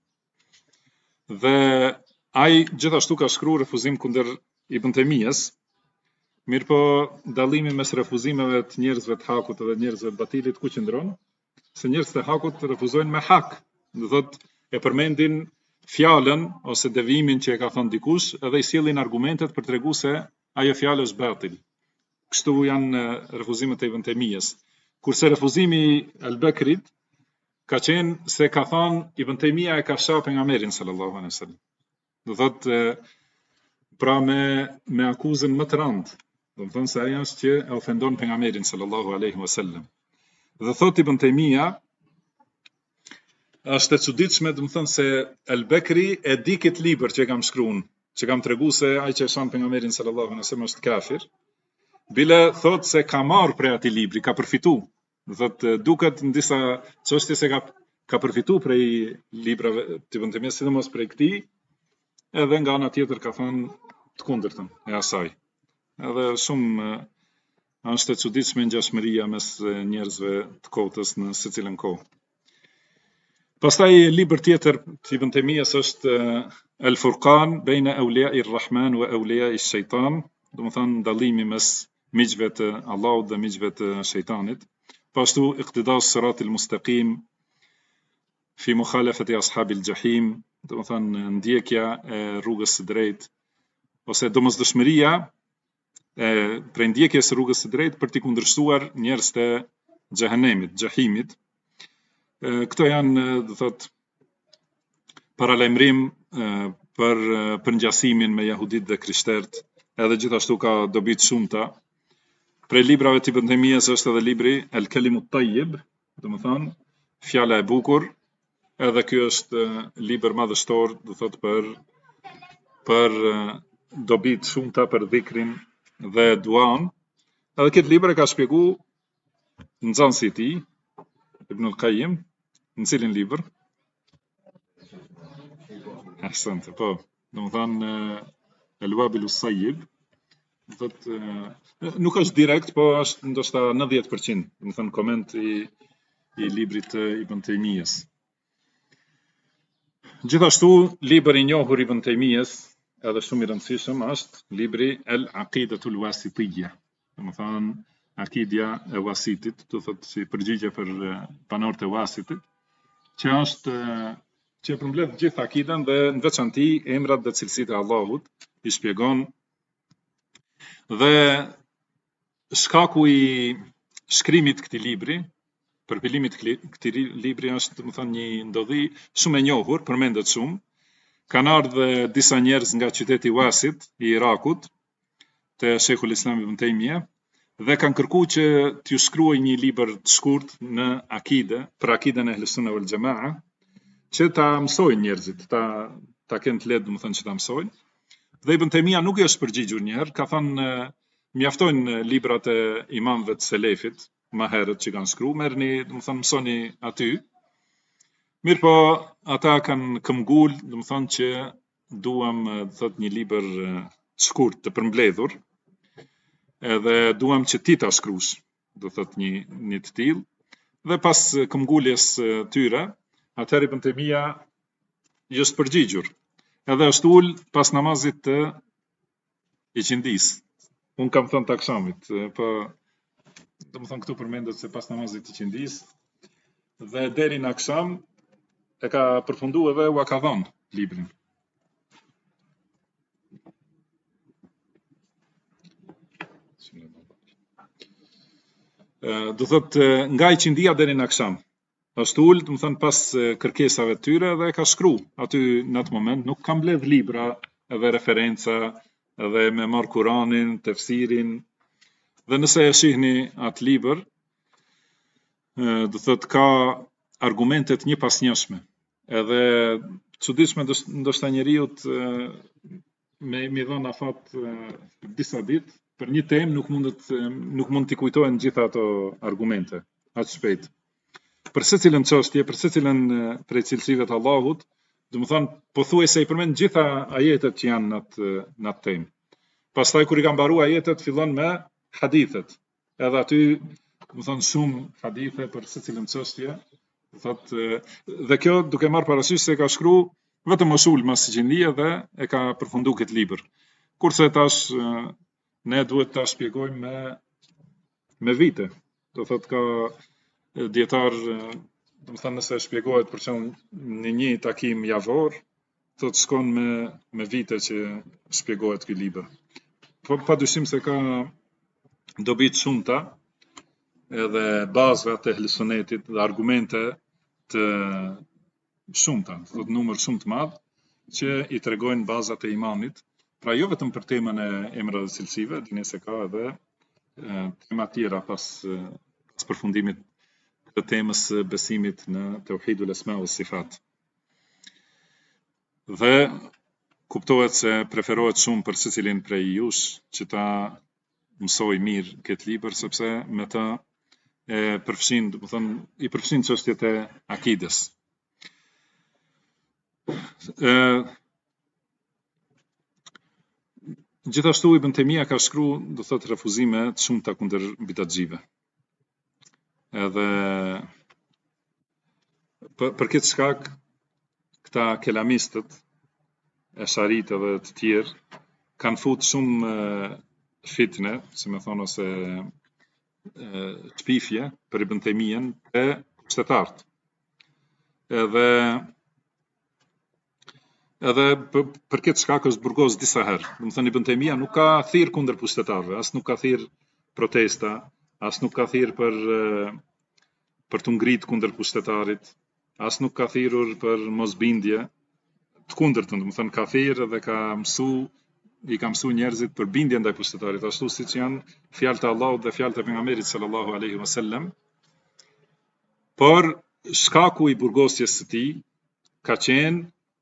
dhe ai gjithashtu ka shkruar refuzim kundër Ibn Taymijës. Mirëpo dallimi mes refuzimeve të njerëzve të hakut dhe njerëzve të batilit ku qëndron? Se njerëzit e hakut refuzojnë me hak, do thot e përmendin fjalën ose devimin që e ka thënë dikush edhe i sjellin argumentet për t'regu se ajo fjalë është batil. Kështu janë refuzimet e Ibn Taymijës. Kurse refuzimi i Al-Bakrit ka qenë se ka thënë Ibn Taymija e ka shah pejgamberin sallallahu alaihi wasallam. Do thotë pra me akuzën më të rëndë. Do të thonë se ai është që e ofendon pejgamberin sallallahu alaihi wasallam. Dhe thot Ibn Taymija është e çuditshme, do të thonë se Al-Bakri e di këtë libër që kam shkruan, që kam treguar se ai që e shan pejgamberin sallallahu alaihi wasallam është kafir. Bile thot se ka marrë prej atij libri, ka përfituar. Do thotë duket në disa çështje se ka përfituar prej librave të Ibn Taymijës, sidomos prej këtij, edhe nga ana tjetër ka thënë të kundërtën e asaj. Edhe shumë është e çuditshme ngjashmëria mes njerëzve të kotës në secilën kohë. Pastaj libër tjetër të Ibn Taymijës është Al-Furqan baina awliya'i ar-Rahman wa awliya'i ash-Shaytan, do të thonë dallimi mes miqve të Allahut dhe miqve të shejtanit. Pashtu Iqtidas Siratil Mustaqim fi mukhalafati ashabil jahim, do të thonë ndjekja e rrugës së drejtë ose domosdoshmëria prej ndjekjes së rrugës së drejtë për t'i kundërshtuar njerëzit e xhehenemit, xhahimit. Këto janë, do thot, paralajmërim për ngjasimin me jehudit dhe krishterët, edhe gjithashtu ka dobi të shumta. Prej librave të Ibn Taymijës është edhe libri Al-Kalimut Tayyib, do të thonë fjala e bukur, edhe ky është libër madhështor, do thot, për dobi të shumta për dhikrin dhe duan. Edhe këtë libër e ka shpjeguar nxënësi i tij, Ibn al-Qayyim, në cilin libër? Ahsante, po, do të thonë Al-Wabilus Sayyib, do thotë nuk është direkt, po është ndoshta 90%, do të thonë koment i librit të Ibn Taymijës. Gjithashtu libri i njohur i Ibn Taymijës, edhe shumë i rëndësishëm, është libri Al-Aqidatul Wasitiyya, do të thonë akidja e wasitit, do thotë si përgjigje për banorët e wasitit, që është që përmbledh gjithë akiden dhe në veçanti emrat dhe cilësitë e Allahut, i shpjegon. Dhe shkaku i shkrimit këtij libri, përpilimit këtij libri është, do të thonë, një ndodhi shumë e njohur, përmendet shumë. Kanë ardhur disa njerëz nga qyteti Wasit i Irakut te Sheikhul Islam Ibn Taymija dhe kanë kërkuar që t'ju shkruaj një libër të shkurt në akide, për akiden e Ahlus Sunna wal Jamaa, që ta mësojnë njerëzit, ta kenë të lehtë domethënë që ta mësojnë. Dhe Ibn Taymija nuk i është përgjigjur një herë, ka thënë mjaftojnë librat e imamëve të selefit, më herët që kanë shkruar, merrni domethënë mësoni aty. Mirë po, ata kanë këmbgul, domethënë që duam thot një libër të shkurt të përmbledhur, edhe duam që ti ta shkruash, do thot një të tillë, dhe pas këmbguljes tyre, atëherë Ibn Taymija i është përgjigjur. Edhe është ul pas namazit të iqindis. Unë kam thënë të akşamit, po domethënë këtu përmendet se pas namazit të iqindis, dhe deri në akşam e ka përfunduar edhe ua ka dhënë librin. Do thot nga iqindia deri në akşam. Është ul, do të thënë pas kërkesave të tyre dhe ka shkruar aty në atë moment, nuk ka mbledh libra edhe referenca edhe me marr Kur'anin, tefsirin. Dhe nëse e shihni atë libër, do thot ka argumentet një pas njëshme. Edhe çuditshme ndoshta njeriu me dhënë afat disa ditë për një temë nuk mund t'i kujtohen gjitha ato argumente aq shpejt. Për secilën çështje, për secilën prej cilësive të Allahut, domethënë pothuajse i përmend gjitha ajetet që janë në atë temë. Pastaj kur i ka mbaruar ajetet, fillon me hadithet. Edhe aty, domethënë shumë hadithe për secilën çështje. Thot, dhe kjo duke marrë parasysh se ka shkruar vetëm usul mas iqindie dhe e ka përfunduar këtë libër. Kurse tash ne duhet ta shpjegojmë me vite. Do thot ka dietar, domethënë nëse shpjegohet për shembull në një takim javor, thot shkon me vite që shpjegohet ky libër. Po padyshim se ka dobi të shumta, edhe bazat e Ahlus Sunnetit dhe argumente të shumta, thot numër shumë të madh që i tregojnë bazat e imanit. Pra jo vetëm për temën e emrave dhe cilësive, dini se ka edhe tema tjera pas përfundimit të temës besimit në Tauhidul Asma wa Sifat. Dhe kuptohet se preferohet shumë për secilin prej jush që ta mësoj mirë këtë libër, sepse me ta i përfshin çështjet e akides. Gjithashtu Ibn Taymija ka shkruar, do thot, refuzime të shumta kundër bidatxive. Edhe për këtë shkak këta kelamistët e sharit edhe të tjerë kanë futur shumë fitne, si më thonë, ose çpifje për Ibn Taymijen e kushtetarët. Edhe për këtë shkak është burgos disa herë. Do të thënë Ibn Taymija nuk ka thirr kundër pushtetarëve, as nuk ka thirr protesta, as nuk ka thirr për të ngritë kundër pushtetarit, as nuk ka thirrur për mosbindje, të kundërtën, do të thënë ka thirr dhe i ka mësuar njerëzit për bindje ndaj pushtetarit, ashtu siç janë fjalët e Allahut dhe fjalët e pejgamberit sallallahu alaihi wasallam. Por shkaku i burgosjes së tij kanë qenë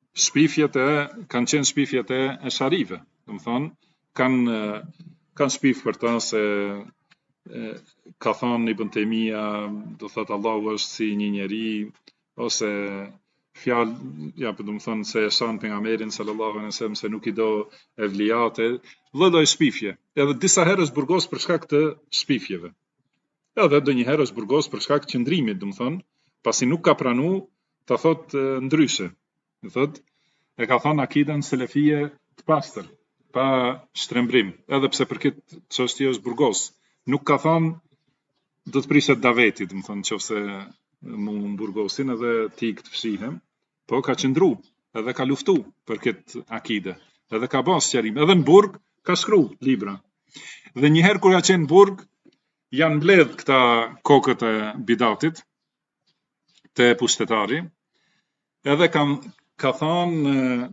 shpifjet e sharive. Do të thonë kanë shpif për ta se ka thënë Ibn Taymija, do thotë Allahu është si një njeri, ose fjalë, do të thonë se e shan pejgamberin sallallahu alaihi wasallam se nuk i do evliate, lloj shpifje. Edhe disa herë është burgos për shkak të shpifjeve. Edhe ndonjëherë është burgos për shkak të qëndrimit, do të thonë, pasi nuk ka pranuar ta thotë ndryshe. Do thotë e ka thënë akiden selefie të pastër, pa shtrembrim, edhe pse për këtë çështje është burgos. Nuk ka thënë do të prishet daveti, do të thonë, nëse mu burgosin edhe ti këtë fshihem, po ka qëndru, edhe ka luftu për këtë akide, edhe ka bas sqarim, edhe në burg ka shkru libra. Dhe njëherë kur ka qenë në burg, janë mbledh këta kokët e bidatit, të pushtetari, edhe ka thënë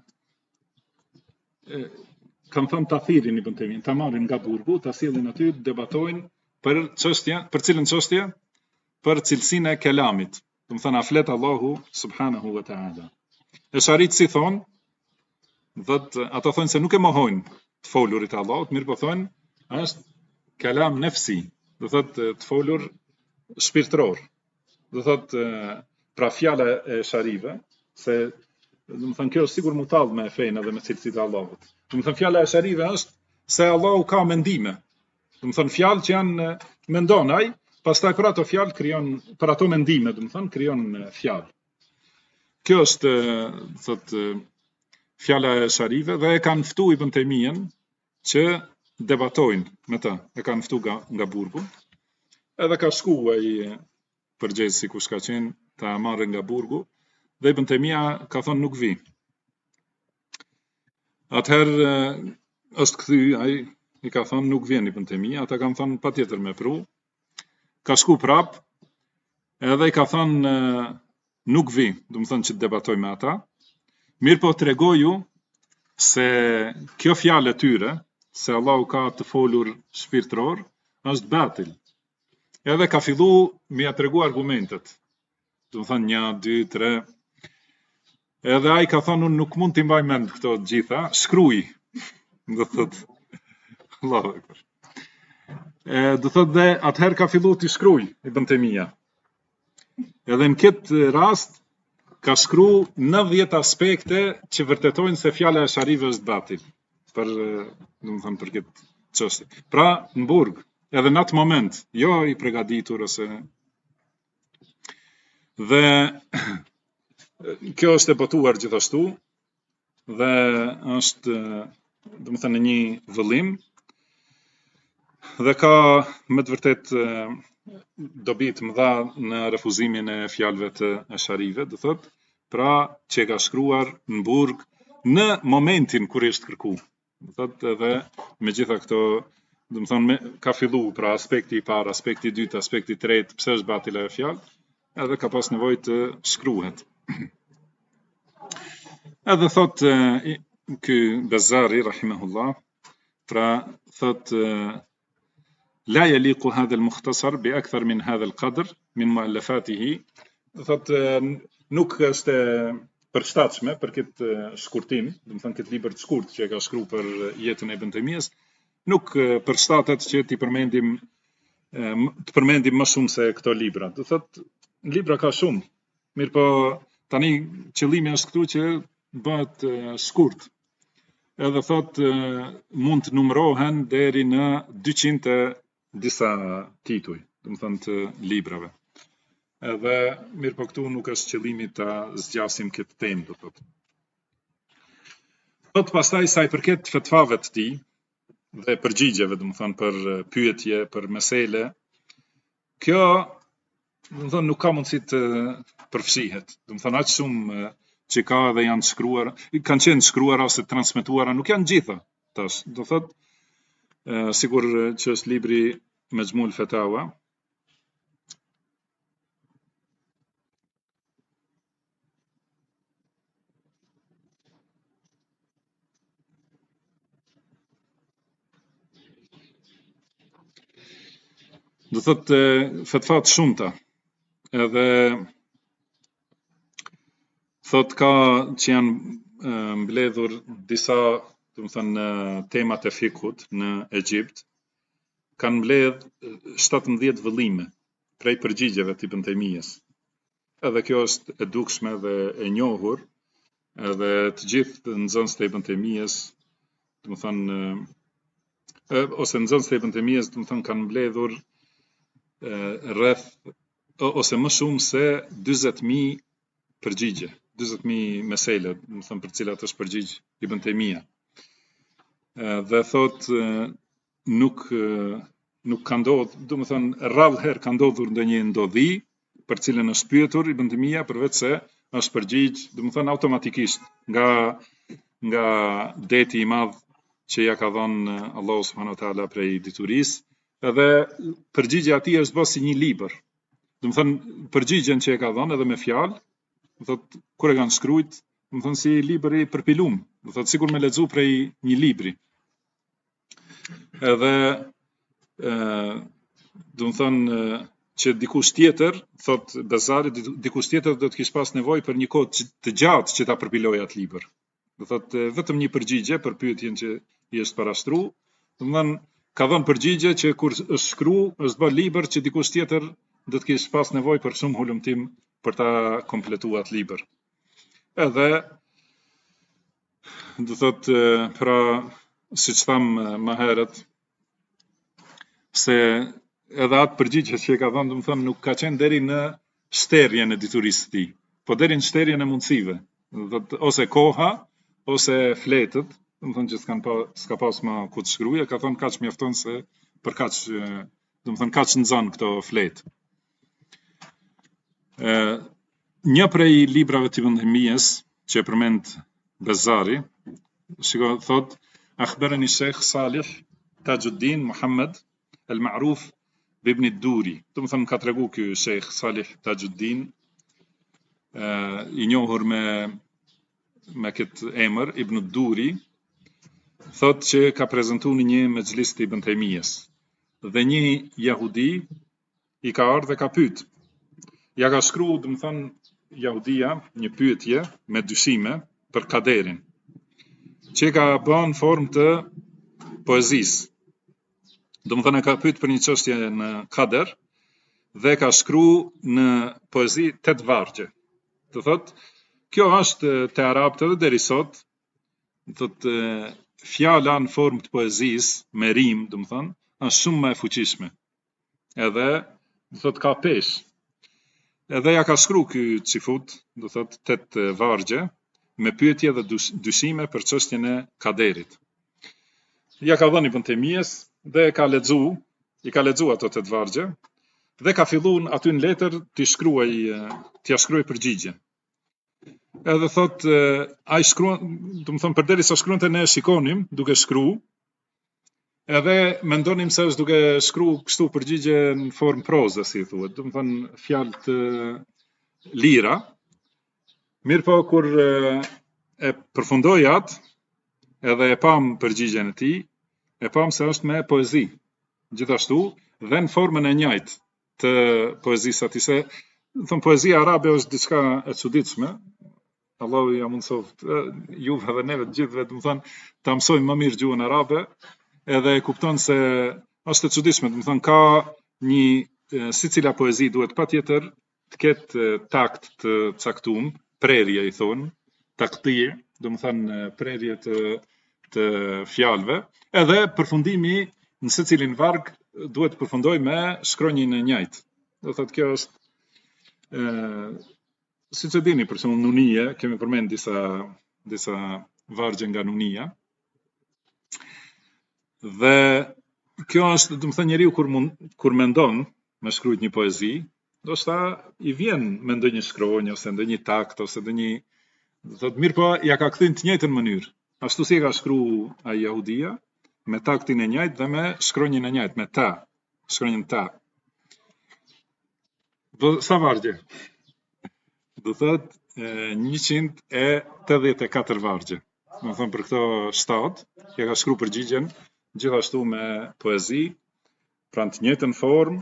ta thirrin Ibn Taymijen, ta marrin nga burgu, ta sjellin aty, debatojnë për cilën çështje? Për cilësinë e kelamit. Do të thënë a flet Allahu subhanahu wa taala. Esharit si thonë, ata thonë se nuk e mohojnë të folurit e Allahut, mirë po thonë, është kelam nefsi, do thotë të folur shpirtëror. Do thotë pra fjala e sharive, se do të thënë kjo është sigur mutall me fenë dhe me cilësitë e Allahut. Do të thënë fjala e sharive është se Allahu ka mendime. Do të thënë fjalë që janë mendon ai, pastaj për ato fjalë krijon, për ato mendime, do të thënë krijon fjalë. Kjo është thotë fjala e sharive dhe e kanë ftu Ibn Taymiyën që debatojnë me të. E kanë ftu nga burgu. Edhe ka shku ai përgjegjësi kush ka qenë ta marrë nga burgu dhe Ibn Taymija ka thonë nuk vi. Atëherë është kthy ai i ka thonë nuk vjen Ibn Taymija, ata kanë thonë patjetër me pru. Ka shku prap, edhe i ka thonë nuk vi, do të thonë që debatoj me ata. Mirë po tregoju se kjo fjalë e tyre, se Allahu ka të folur shpirtëror, është batil. Edhe ka fillu mi a tregu argumentet. Do të thënë 1, 2, 3. Edhe ai ka thonë unë nuk mund t'i mbaj mend këto gjitha, shkruaj. Do thotë Allahu akbar. Do thotë dhe atëherë ka fillu t'i shkruaj Ibn Taymija. Edhe në këtë rast ka shkru 90 aspekte që vërtetojnë se fjala e sharive është batil. Për, do të thënë për këtë çështje. Pra në burg, edhe në atë moment, jo i përgatitur ose dhe kjo është e botuar gjithashtu dhe është, do të thënë, një vëllim dhe ka me të vërtet dobi të mëdha në refuzimin e fjalëve të Esharive, do thotë, pra që ka shkruar në burg në momentin kur ishte kërku. Do thotë edhe me gjitha këto, do të thonë, ka fillu pra aspekti i parë, aspekti i dytë, aspekti i tretë, pse është batile e fjalë, edhe ka pas nevojë të shkruhet. Edhe thotë ky Bezari rahimahullah, pra thotë لا يليق هذا المختصر بأكثر من هذا القدر من مؤلفاته. Thotë nuk është përshtatshme për këtë shkurtim, do të thënë këtë libër të shkurt që e ka shkruar për jetën e Ibn Taymijës, nuk përshtatet që të përmendim më shumë se këto libra. Do thotë libra ka shumë, mirë po tani qëllimi është këtu që bëhet shkurt. Edhe thotë mund të numërohen deri në 200 disa tituj, do të thënë të librave. Edhe mirë po këtu nuk është qëllimi ta zgjasim këtë temë, do thotë. Thotë pastaj sa i përket fetvave të tij dhe përgjigjeve, do të thënë për pyetje, për mesele, kjo do të thënë nuk ka mundësi të përfshihet. Do të thënë aq shumë që ka dhe janë shkruar, kanë qenë shkruara ose transmetuara, nuk janë gjitha tash. Do thotë sigur që është libri Majmu' al-Fatawa. Do thotë fetvat shumëta. Edhe thotë ka që janë mbledhur disa, do të thënë, temat e fikut në Egjipt, kanë mbledh 17 vëllime prej përgjigjeve të Ibn Taymijës. Edhe kjo është e dukshme dhe e njohur, edhe të gjithë nxënësit e Ibn Taymijës, do të thënë, ose nxënësit e Ibn Taymijës, do të thënë, kanë mbledhur rreth ose më shumë se 40.000 përgjigje, 40.000 mesele, do të thënë, për cilat është përgjigj Ibn Taymija. Dhe thotë nuk ka ndodhur, do të thënë rrallë herë ka ndodhur ndonjë ndodhi për cilën është pyetur Ibn Taymija përveç se është përgjigj, do të thënë automatikisht nga deti i madh që ja ka dhënë Allahu subhanahu wa taala prej diturisë, edhe përgjigjja e tij është bërë si një libër. Do të thënë përgjigjen që e ka dhënë edhe me fjalë, do thotë kur e kanë shkruajt, do të thënë si libër i përpilum, do thotë sikur me lexu prej një libri. Edhe do të thonë që dikush tjetër, thot Bezari, dikush tjetër do të kishte pas nevojë për një kohë të gjatë që ta përpiloj atë libër. Do thot vetëm një përgjigje për pyetjen që i është parashtruar, do të thonë ka dhënë përgjigje që kur është është bërë libër që dikush tjetër do të kishte pas nevojë për shumë hulumtim për ta kompletuar atë libër. Edhe do thot pra siç tham më herët se edhe atë përgjigje që e ka dhënë, do të thonë, nuk ka qenë deri në shterjen e diturisë së tij, po deri në shterjen e mundësive. Do thotë ose koha ose fletët, do të thonë që s'ka pas më ku të shkruajë, ka thonë kaq mjafton se për kaq, do të thonë kaq nxon këto fletë. Një prej librave të Ibn Taymijes që e përmend Bezari, shiko thot akhbarani Sheikh Salih Tajuddin Muhammad al-Ma'ruf Ibn Duri. Do të thonë ka tregu ky Sheikh Salih Tajuddin, i njohur me këtë emër Ibn Duri, thot që ka prezantuar në një mexhlis të Ibn Taymijes. Dhe një jahudi i ka ardhur dhe ka pyet. Ja ka shkruar, do të thonë, jahudia një pyetje me dyshime për kaderin, që ka bën formë të poezisë. Do të thonë ka pyet për një çështje në kader dhe ka shkruar në poezi 8 vargje. Do thotë, kjo është te arabët edhe deri sot, do thotë fjala në formë të poezisë me rim, do të thonë, është shumë më e fuqishme. Edhe do thotë ka peshë. Edhe ja ka shkruar ky Çifut, do thotë 8 vargje me pyetje dhe dyshime për çështjen e kaderit. Ja ka dhënë Ibn Taymijes dhe i ka lexuar ato 8 vargje dhe ka filluar aty në letër t'ia shkruaj përgjigjen. Edhe thot ai shkruan, do të thonë përderisa shkruante ne shikonim duke shkruar, edhe mendonim se është duke shkruar kështu përgjigje në formë proze, si thuhet, do të thonë fjalë të lira. Mirëpo kur e përfundoi atë, edhe e pam përgjigjen e tij, e pam se është me poezi. Gjithashtu dhe në formën e njëjtë të poezisë atij, se thon poezia arabe është diçka e çuditshme. Allahu ja mundsoft juve edhe neve të gjithëve, do të thonë, ta mësojmë më mirë gjuhën arabe, edhe e kupton se është e çuditshme, do të thonë ka një sicila poezi duhet patjetër të ketë takt të caktuar, prerje i thon, taktir, do të thonë prerje të fjalëve, edhe përfundimi në secilin varg duhet të përfundoj me shkronjën e njëjtë. Do thotë kjo është siç e dini për shembull Nunia, kemi përmend disa vargje nga Nunia. Dhe kjo është, do të thonë, njeriu kur mendon me shkruajt një poezi, ndoshta i vjen me ndonjë shkronjë ose ndonjë takt ose ndonjë, do thotë, mirë po ja ka kthyer në të njëjtën mënyrë. Ashtu si e ka shkruar ai jahudia, me taktin e njëjtë dhe me shkronjën e njëjtë, me ta, shkronjën ta. Do sa vargje? Do thotë 184 vargje. Do të thonë për këto 7, ja ka shkruar përgjigjen gjithashtu me poezi, pra në të njëjtën formë,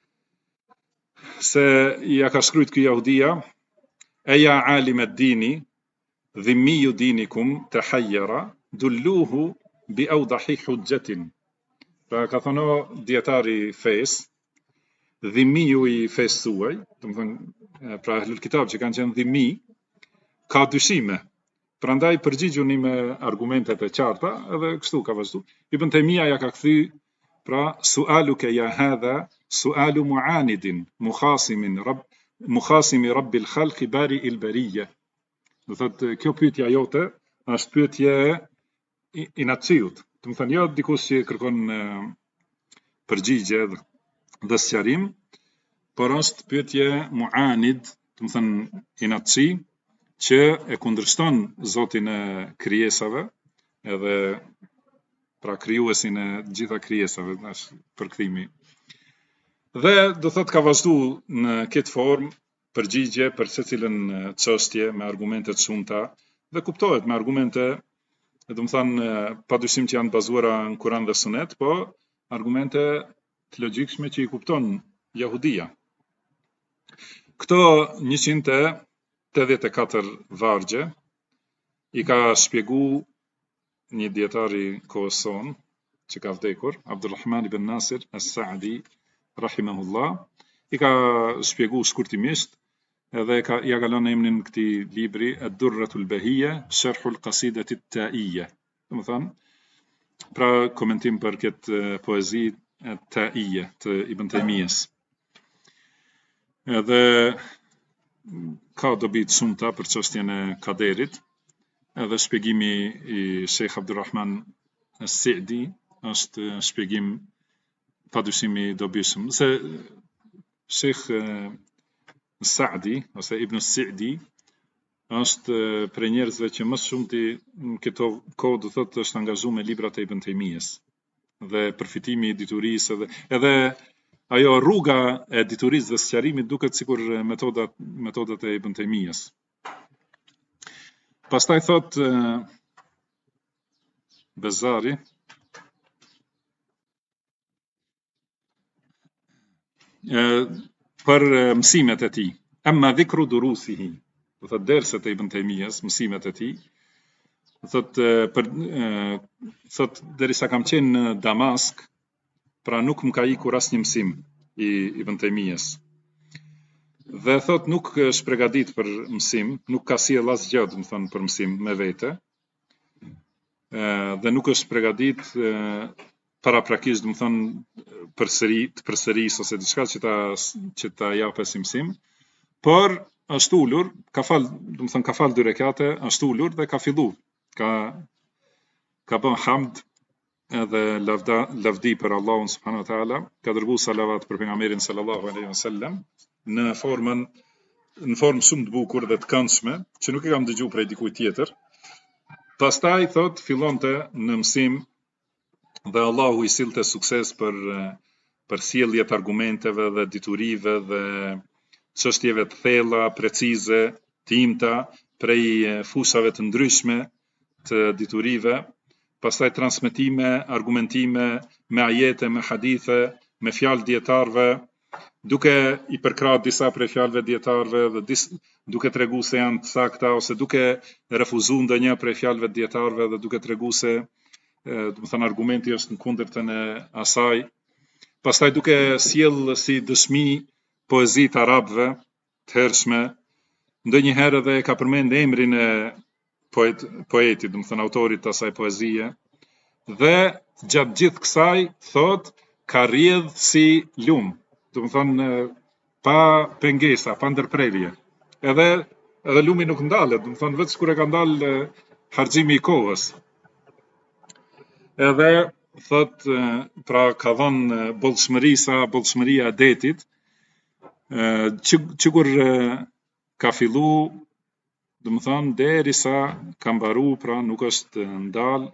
se ja ka shkruajt ky jahudia, eja alim ad-dini, dhimmiyu dinikum tahayyara, dulluhu bi awdahi hujjatin. Pra ka thonë dietari fes, dhimmiu i fesë suaj, do të thonë pra ahlul kitab që kanë qenë dhimmi, ka dyshime. Prandaj përgjigjuni me argumentet e qarta, edhe kështu ka vazhdu. Ibn Taymija ja ka kthy, pra sualuka ya hadha sualu mu'anidin mukhasimi rabbil khalqi bari'il bariyya. Do thotë kjo pyetje jote është pyetje i naciut. Do të thonë jo dikush që kërkon përgjigje dhe sqarim, por është pyetje mu'anid, do të thonë i naci, që e kundërshton Zotin e krijesave, edhe pra krijuesin e gjitha krijesave, është përkthimi. Dhe do thotë ka vazhdu në këtë formë përgjigje për secilën çështje me argumente të shumta, dhe kuptohet me argumente, do të thonë padyshim që janë bazuara në Kur'an dhe Sunet, po argumente të logjikshme që i kupton Jahudia. Këto 184 vargje i ka shpjegu një dietar I kohës sonë që ka vdekur, Abdulrahman ibn Nasir as-Saadi rahimahullah, I ka shpjegu shkurtimisht edhe ja ka lënë emrin këtij libri Ad-Durratul Bahiyya Sharhul Qasidati At-Ta'iyya. Domethënë, pra komentim për këtë poezi Ta'iyya të Ibn Taymiyes. Edhe ka dobi të shumta për çështjen e kaderit, edhe shpjegimi I Sheikh Abdulrahman as-Saadi është shpjegim padyshim I dobishëm. Se Sheikh Saadi ose Ibn Saadi është për njerëzve që më shumti në këto kohë do thotë është angazhuar me librat e Ibn Taymiyes dhe përfitimi I diturisë edhe ajo rruga e diturisë dhe sqarimit duket sikur metodat e Ibn Taymiyes. Pastaj thot Bezari për mësimet e tij. Amma dhikru durusihi, do thot derset e Ibn Taymiyes, mësimet e tij. Thot derisa kam qenë në Damask, pra nuk më ka ikur asnjë mësim I Ibn Taymiyes. Dhe thot nuk është përgatit për mësim, nuk ka sjell asgjë, domethënë për mësim me vete. Dhe nuk është përgatit paraprakisht, domethënë përsëris ose diçka që ta japë si mësim, por është ulur, ka fal 2 rekate, është ulur dhe ka filluar. Ka bën hamd edhe lavdi për Allahun subhanahu wa taala, ka dërguar salavat për pejgamberin sallallahu alaihi wasallam në formë shumë të bukur dhe të këndshme, që nuk e kam dëgjuar prej dikujt tjetër. Pastaj thot fillonte në mësim dhe Allahu I sillte sukses për sjellje të argumenteve dhe diturive dhe çështjeve të thella, precize, të imta prej fushave të ndryshme të diturive, pastaj transmetime, argumentime me ajete, me hadithe, me fjalë dietarëve, duke I përkrahur disa prej fjalëve dietarëve dhe duke treguar se janë të sakta ose duke refuzuar ndonjë prej fjalëve dietarëve dhe duke treguar se domethënë argumenti është në kundërtën e asaj. Pastaj duke sjell si dëshmi poezi të arabëve të hershme, ndonjëherë edhe ka përmend emrin e poetit, domethënë autorit të asaj poezie, dhe gjatë gjithë kësaj thot ka rrjedh si lum, domethënë pa pengesa, pa ndërprerje. Edhe lumi nuk ndalet, domethënë vetëm kur e ka ndal harxhimi I kohës. Edhe thot pra ka dhënë bollshmëria e detit, që kur ka fillu, domethënë derisa ka mbaru, pra nuk është ndal.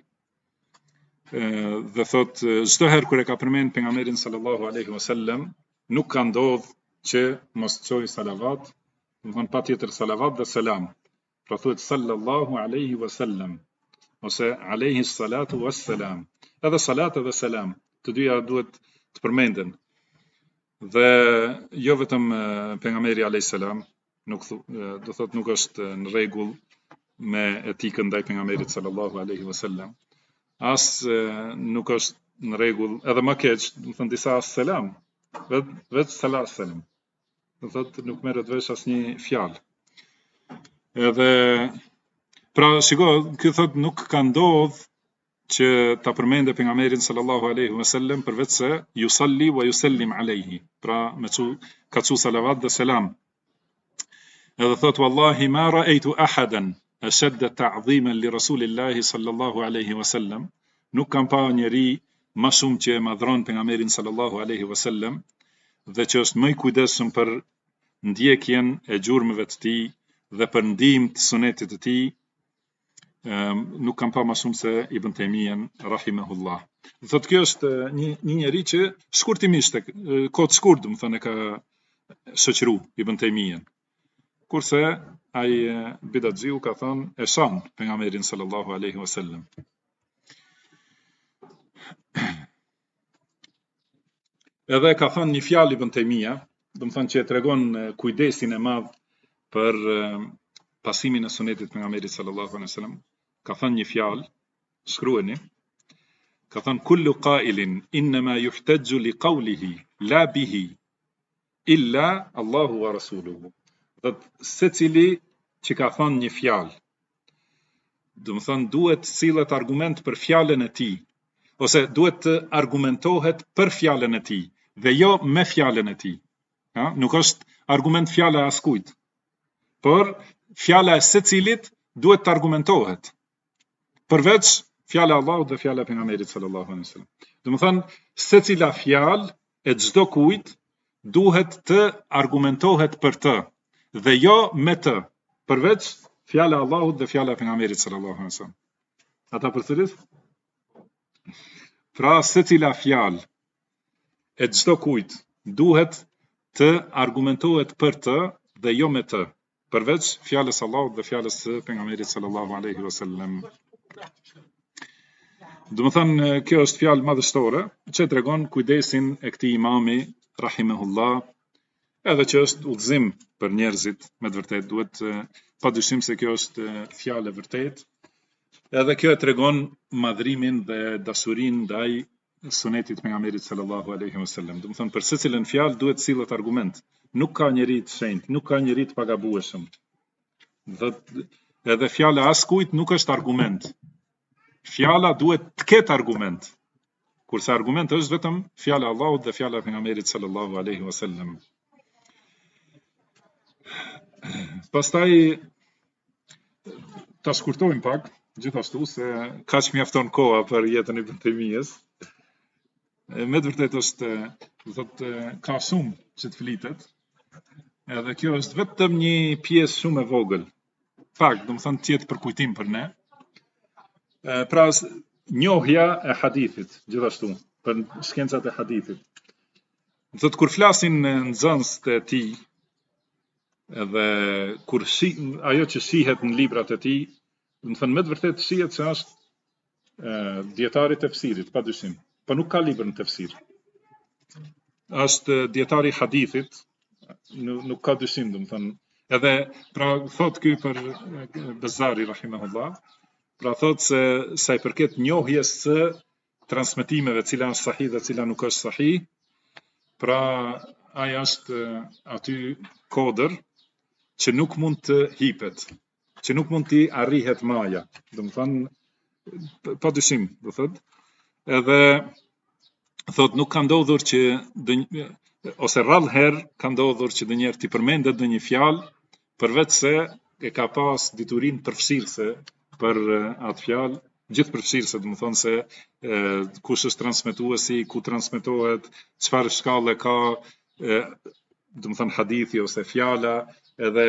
Dhe thot çdo herë kur e ka përmend pejgamberin sallallahu alaihi wasallam, nuk ka ndodh që mos çoj salavat, domethënë patjetër salavat dhe selam. Pra thuhet sallallahu alaihi wasallam ose alaihi salatu wassalam. Edhe salat edhe selam, të dyja duhet të përmenden. Dhe jo vetëm pejgamberi alayhis salam do thot nuk është në rregull me etikën ndaj pejgamberit sallallahu alaihi wasallam. As nuk është në rregull, edhe më keq, do thon disa selam, vetë selam. Do thot nuk merret vesh asnjë fjalë. Edhe pra shiko, ky thot nuk ka ndodh që ta përmendë pejgamberin sallallahu alaihi wasallam përveç se yusalli wa yusallim alaihi, pra ka thu salavat dhe selam. Edhe thot wallahi ma ra'aytu ahadan ashadda ta'dhiman li rasulillahi sallallahu alaihi wasallam, nuk kam pa njeri më shumë që e madhron pejgamberin sallallahu alaihi wasallam dhe që është më I kujdesshëm për ndjekjen e gjurmëve të tij dhe për ndihmë të sunetit të tij. Nuk kam pa më shumë se Ibn Taymiyen rahimahullah. Thot kjo është një njeri që shkurtimisht kohë të shkurt, domethënë ka shoqëruar Ibn Taymiyen. Kurse ai bidatxiu ka thënë e shan pejgamberin sallallahu alaihi wasallam. Edhe ka thënë një fjalë Ibn Taymija, do të thonë që tregon kujdesin e madh për pasimin e sunetit pejgamberit sallallahu alaihi wasallam. Ka thënë një fjalë, shkruani. Ka thënë kullu qailin inma yuhtajju li qawlihi la bihi illa Allahu wa rasuluhu. Do secili që ka thënë një fjalë, do të thonë duhet sillet argument për fjalën e tij, ose duhet të argumentohet për fjalën e tij dhe jo me fjalën e tij. Ha? Nuk është argument fjala e askujt, por fjala e secilit duhet të argumentohet, përveç fjala e Allahut dhe fjala e pejgamberit sallallahu alaihi wasallam. Do të thonë secila fjalë e çdo kujt duhet të argumentohet për të dhe jo me të, përveç fjala e Allahut dhe fjala e pejgamberit sallallahu alaihi wasallam. Ata përsëris? Pra secila fjalë e çdo kujt duhet të argumentohet për të dhe jo me të, përveç fjalës së Allahut dhe fjalës së pejgamberit sallallahu alaihi wasallam. Do të thënë kjo është fjalë madhështore që tregon kujdesin e këtij imami rahimahullah, edhe që është udhëzim për njerëzit, me të vërtetë duhet padyshim se kjo është fjalë e vërtetë. Edhe kjo e tregon madhrimin dhe dashurinë ndaj sunetit pejgamberit sallallahu alaihi wasallam. Do të thonë për secilën fjalë duhet sillet argument. Nuk ka njeri të shenjtë, nuk ka njeri të pagabueshëm. Edhe fjala askujt nuk është argument. Fjala duhet të ketë argument. Kurse argument është vetëm fjala e Allahut dhe fjala e pejgamberit sallallahu alaihi wasallam. Pastaj ta shkurtojmë pak, gjithashtu se kaq mjafton koha për jetën e Ibn Taymijës. Me të vërtetë është, thotë, ka shumë që të flitet. Edhe kjo është vetëm një pjesë shumë e vogël. Pak, do të thonë të jetë për kujtim për ne. Pra njohja e hadithit, gjithashtu, për shkencat e hadithit. Thotë kur flasin nxënësit e tij, edhe kur ajo që shihet në librat e tij, do të thonë me të vërtetë shihet se është dietari i tefsirit, padyshim. Po nuk ka libër në tefsir. Është dietari i hadithit, nuk ka dyshim, do të thonë. Edhe pra thot ky për Bezari rahimahullah, pra thot se sa i përket njohjes së transmetimeve, cila është sahih dhe cila nuk është sahih, pra ai është aty kodër që nuk mund të hipet, që nuk mund të arrihet maja. Do të thonë padyshim, do thotë. Edhe thot nuk ka ndodhur që ose rrallë herë ka ndodhur që ndonjëherë t'i përmendet në një fjalë, përveç se e ka pas diturinë përfshirëse për atë fjalë, gjithë përfshirëse, do të thonë se kush është transmetuesi, ku transmetohet, çfarë shkallë ka, do të thonë hadithi ose fjala, edhe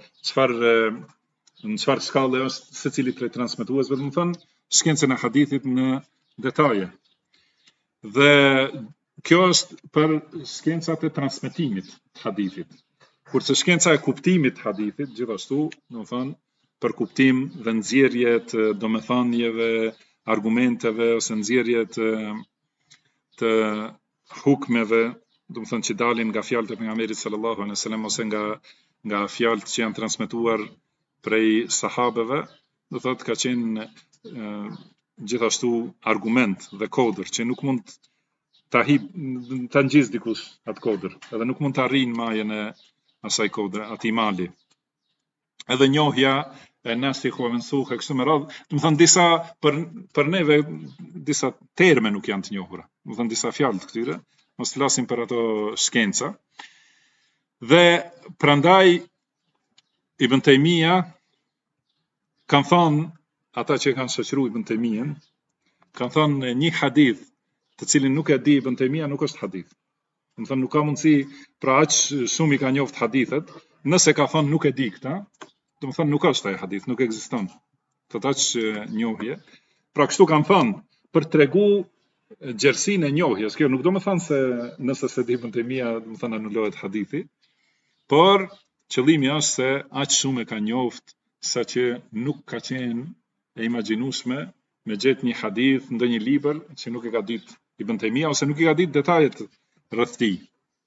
në çfarë shkallë është secili prej transmetuesve, do të thonë shkencën e hadithit në detaje. Dhe kjo është për shkencat e transmetimit të hadithit. Kurse shkenca e kuptimit të hadithit, gjithashtu, do të thonë, për kuptim dhe nxjerrje të domethënieve, argumenteve ose nxjerrje të hukmeve, do të thonë që dalin nga fjalët e pejgamberit sallallahu alaihi wasallam ose nga fjalët që janë transmetuar prej sahabeve, do thotë ka qenë gjithashtu argument dhe kodër që nuk mund ta ngjisë dikush atë kodër, edhe nuk mund të arrijnë majën e asaj kodre, atij mali. Edhe njohja e nasikh wa mansukh kështu me radhë, do të thonë disa për neve disa terme nuk janë të njohura. Do të thonë disa fjalë të këtyre, mos flasim për ato shkenca. Dhe prandaj Ibn Taymija kanë thënë ata që kanë shoqëruar Ibn Taymijen, kanë thënë një hadith të cilin nuk e di Ibn Taymija nuk është hadith. Do të thonë nuk ka mundësi, pra aq shumë i ka njoft hadithet, nëse ka thënë nuk e di këtë, do të thonë nuk është ai hadith, nuk ekziston. Të aq njohje. Pra kështu kanë thënë për tregu gjersinë e njohjes. Kjo nuk do të thonë se nëse se di Ibn Taymija, do të thonë anulohet hadithi, por qëllimi është se aq shumë e ka njoft saqë nuk ka qenë e imagjinueshme me gjetë një hadith në ndonjë libër që nuk e ka ditë Ibn Taymija ose nuk i ka ditë detajet rreth tij.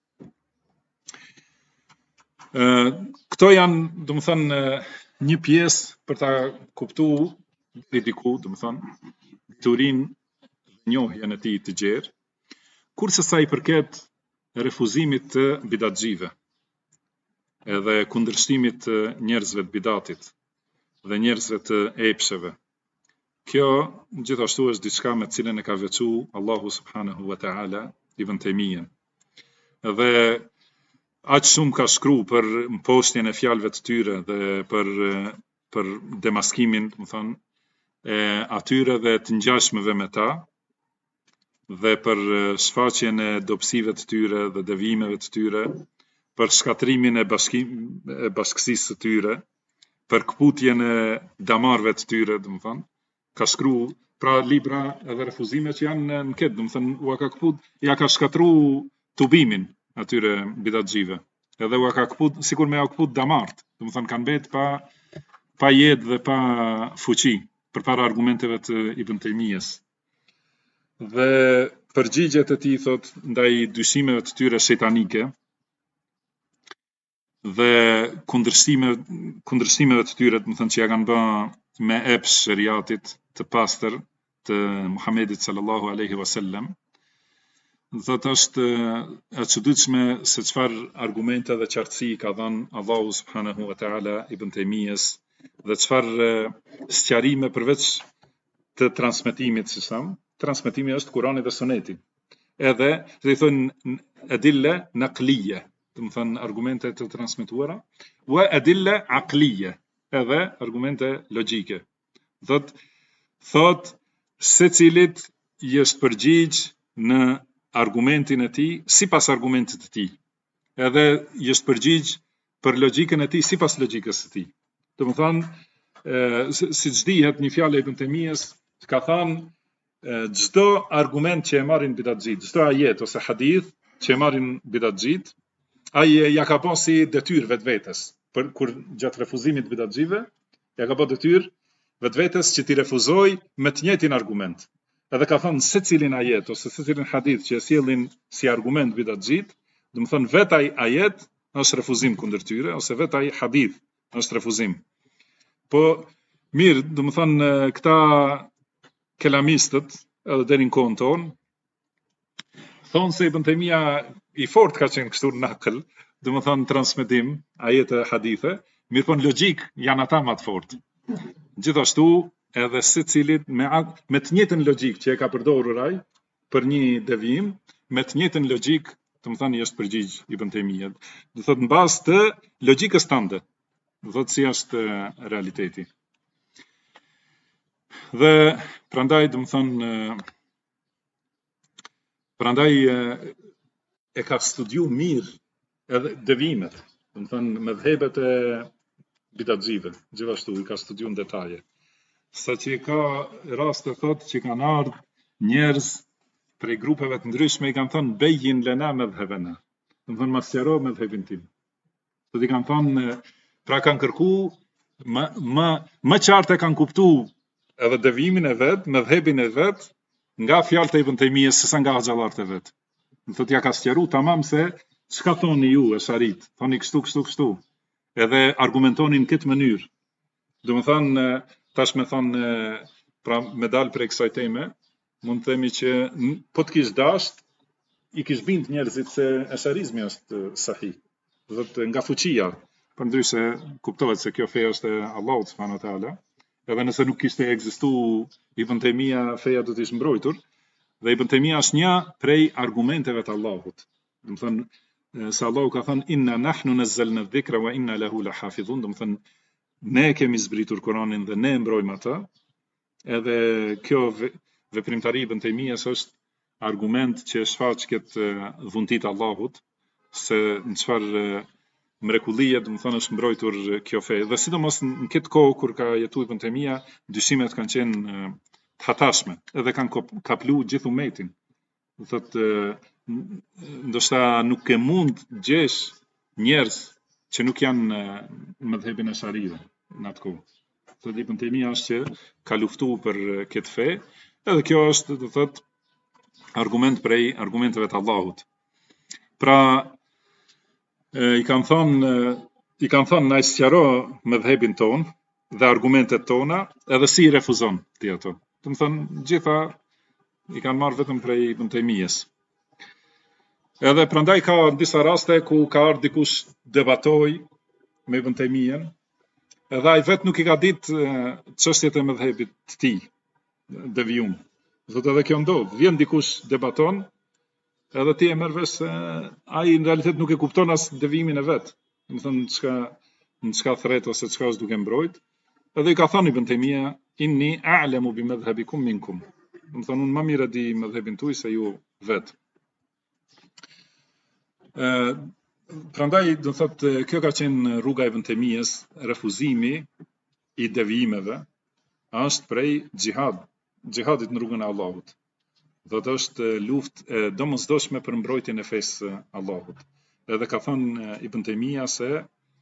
Këto janë, domethënë, një pjesë për ta kuptuar diku, domethënë, diturinë dhe njohjen e tij të gjerë, kurse sa i përket refuzimit të bidatxhive edhe kundërshtimit të njerëzve të bidatit dhe njerëzve të epsheve. Kjo gjithashtu është diçka me cilën e ka veçuar Allahu subhanahu wa taala Ibn Taymijen. Dhe aq shumë ka shkruar për mposhtjen e fjalëve të tyre dhe për demaskimin, domethënë, e atyre dhe të ngjashmeve me ta, dhe për shfaqjen e dobësive të tyre dhe devijimeve të tyre, për shkatrimin e bashkësisë së tyre, për kputjen e damarëve të tyre, domethënë, ka shkruar pra libra edhe refuzime që janë në këtë, domethënë, ja ka shkatruar tubimin atyre bidatxhive. Edhe u ka kput sikur me u kput damart, domethënë kanë mbet pa jetë dhe pa fuqi përpara argumenteve të Ibn Taymijes. Dhe përgjigjet e tij thot ndaj dyshimeve të tyre shejtanike dhe kundërshtimeve të tyre, domethënë, që ja kanë bërë me epsh shariatit të pastër të Muhamedit sallallahu alaihi wasallam. Thot është e çuditshme se çfarë argumente dhe qartësi ka dhënë Allahu subhanahu wa taala Ibn Taymijes dhe çfarë sqarime përveç të transmetimit, si tham, transmetimi është Kurani dhe Suneti. Edhe i thonë adilla naqliye, domethënë argumente të transmetuara, wa adilla aqliye, edhe argumente logjike. Thot secilit i është përgjigj në argumentin e tij sipas argumentit të tij. Edhe i është përgjigj për logjikën e tij sipas logjikës së tij. Domethënë, siç dihet një fjalë e Ibn Taymijes ka thënë çdo argument që e marrin bidatxhit, çdo ajet ose hadith që e marrin bidatxhit, ai ja ka bërë si detyrë vetvetes. Për kur gjatë refuzimit të bidatxhive, ja ka bërë detyrë vetvetes që t'i refuzoj me të njëjtin argument. Edhe ka thënë secilin ajet ose secilin hadith që e sjellin si argument bidatxhit, domethënë vetë ai ajet është refuzim kundër tyre ose vetë ai hadith është refuzim. Po mirë, domethënë, këta kelamistët edhe deri në kohën tonë thonë se Ibn Taymija i fort ka qenë kështu në nakël, domethënë transmetim ajete hadithe, mirë po në logjik janë ata më të fortë. Gjithashtu edhe secilit me të njëjtën logjik që e ka përdorur ai për një devijim, me të njëjtën logjik, domethënë, i është përgjigj Ibn Taymija. Do thotë në bazë të logjikës tënde. Do thotë si është realiteti. Dhe prandaj e ka studiu mirë edhe devijimet, domethënë mëdhëbet e bidatxhive, gjithashtu i ka studiu në detaje. Sa që ka raste thotë që kanë ardhur njerëz prej grupeve të ndryshme i kanë thënë bejin lena madhhabana. Domethënë ma sqaro madhhabin tim. Sot i kanë thënë, pra kanë kërku më qartë e kanë kuptuar edhe devijimin e vet, madhhabin e vet, nga fjalët e Ibn Taymijes sesa nga xhallarët e vet. Thotë ja ka sqaruar tamam se çka thoni ju e sharit, thoni kështu. Edhe argumentoni në këtë mënyrë. Domethënë, tash me thonë, pra me dalë prej kësaj teme, mund të themi që po të kish dasht, i kish bind njerëzit se esharizmi është sahih. Do thotë nga fuqia, përndryshe kuptohet se kjo fe është e Allahut subhanahu wa taala. Edhe nëse nuk kishte ekzistuar Ibn Taymija, feja do të ishte mbrojtur. Dhe Ibn Taymija është një prej argumenteve të Allahut. Domethënë, se Allahu ka thënë inna nahnu nazzalna dhikra wa inna lahu lahafidhun, domethënë ne kemi zbritur Kur'anin dhe ne mbrojmë atë. Edhe kjo veprimtari Ibn Taymijes është argument që shfaq këtë dhuntit Allahut, se në çfarë mrekullie, domethënë, është mbrojtur kjo fe. Dhe sidomos në këtë kohë kur ka jetuar Ibn Taymija, dyshimet kanë qenë të hatashme, edhe kanë kaplu gjithë umetin. Do thotë, ndoshta nuk e mund gjesh njerëz që nuk janë në mëdhëbin e sharive në atë kohë. Thotë Ibn Taymija është që ka luftuar për këtë fe, edhe kjo është, do thotë, argument prej argumenteve të Allahut. Pra i kanë thonë na sqaro mëdhëbin ton dhe argumentet tona, edhe si i refuzon ti ato. Do të thonë gjitha i kanë marrë vetëm prej Ibn Taymiyes. Edhe prandaj ka disa raste ku ka ardhur dikush debatoj me Ibn Taymiyen, edhe ai vet nuk i ka ditë çështjet e mëdhëbit të tij, devijum. Thotë edhe kjo ndodh, vjen dikush debaton, edhe ti e merr vesh se ai në realitet nuk e kupton as devimin e vet. Do të thonë në çka thret ose çka është duke mbrojt. Edhe i ka thënë Ibn Taymija, inni a'lamu bi madhhabikum minkum. Do të thonë unë më mirë di mëdhëbin tuaj se ju vet. Prandaj do thotë kjo ka qenë rruga e Ibn Taymijes, refuzimi i devijimeve është prej xhihadit në rrugën e Allahut. Do të është luftë e domosdoshme për mbrojtjen e fesë Allahut. Edhe ka thënë Ibn Taymija se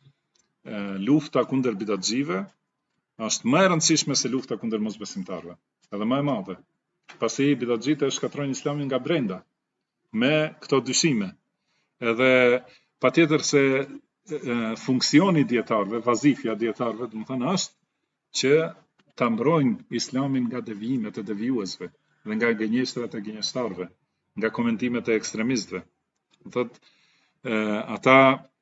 lufta kundër bidatxive është më e rëndësishme se lufta kundër mosbesimtarëve, edhe më e madhe. Pasi bidatxhit e shkatrojnë Islamin nga brenda me këto dyshime. Edhe patjetër se funksioni dietarëve, vazifja dietarëve, do të thonë është që ta mbrojnë Islamin nga devijimet e devijuesve dhe nga gënjeshtrat e gënjeshtarëve, nga komentimet e ekstremistëve. Do thotë ata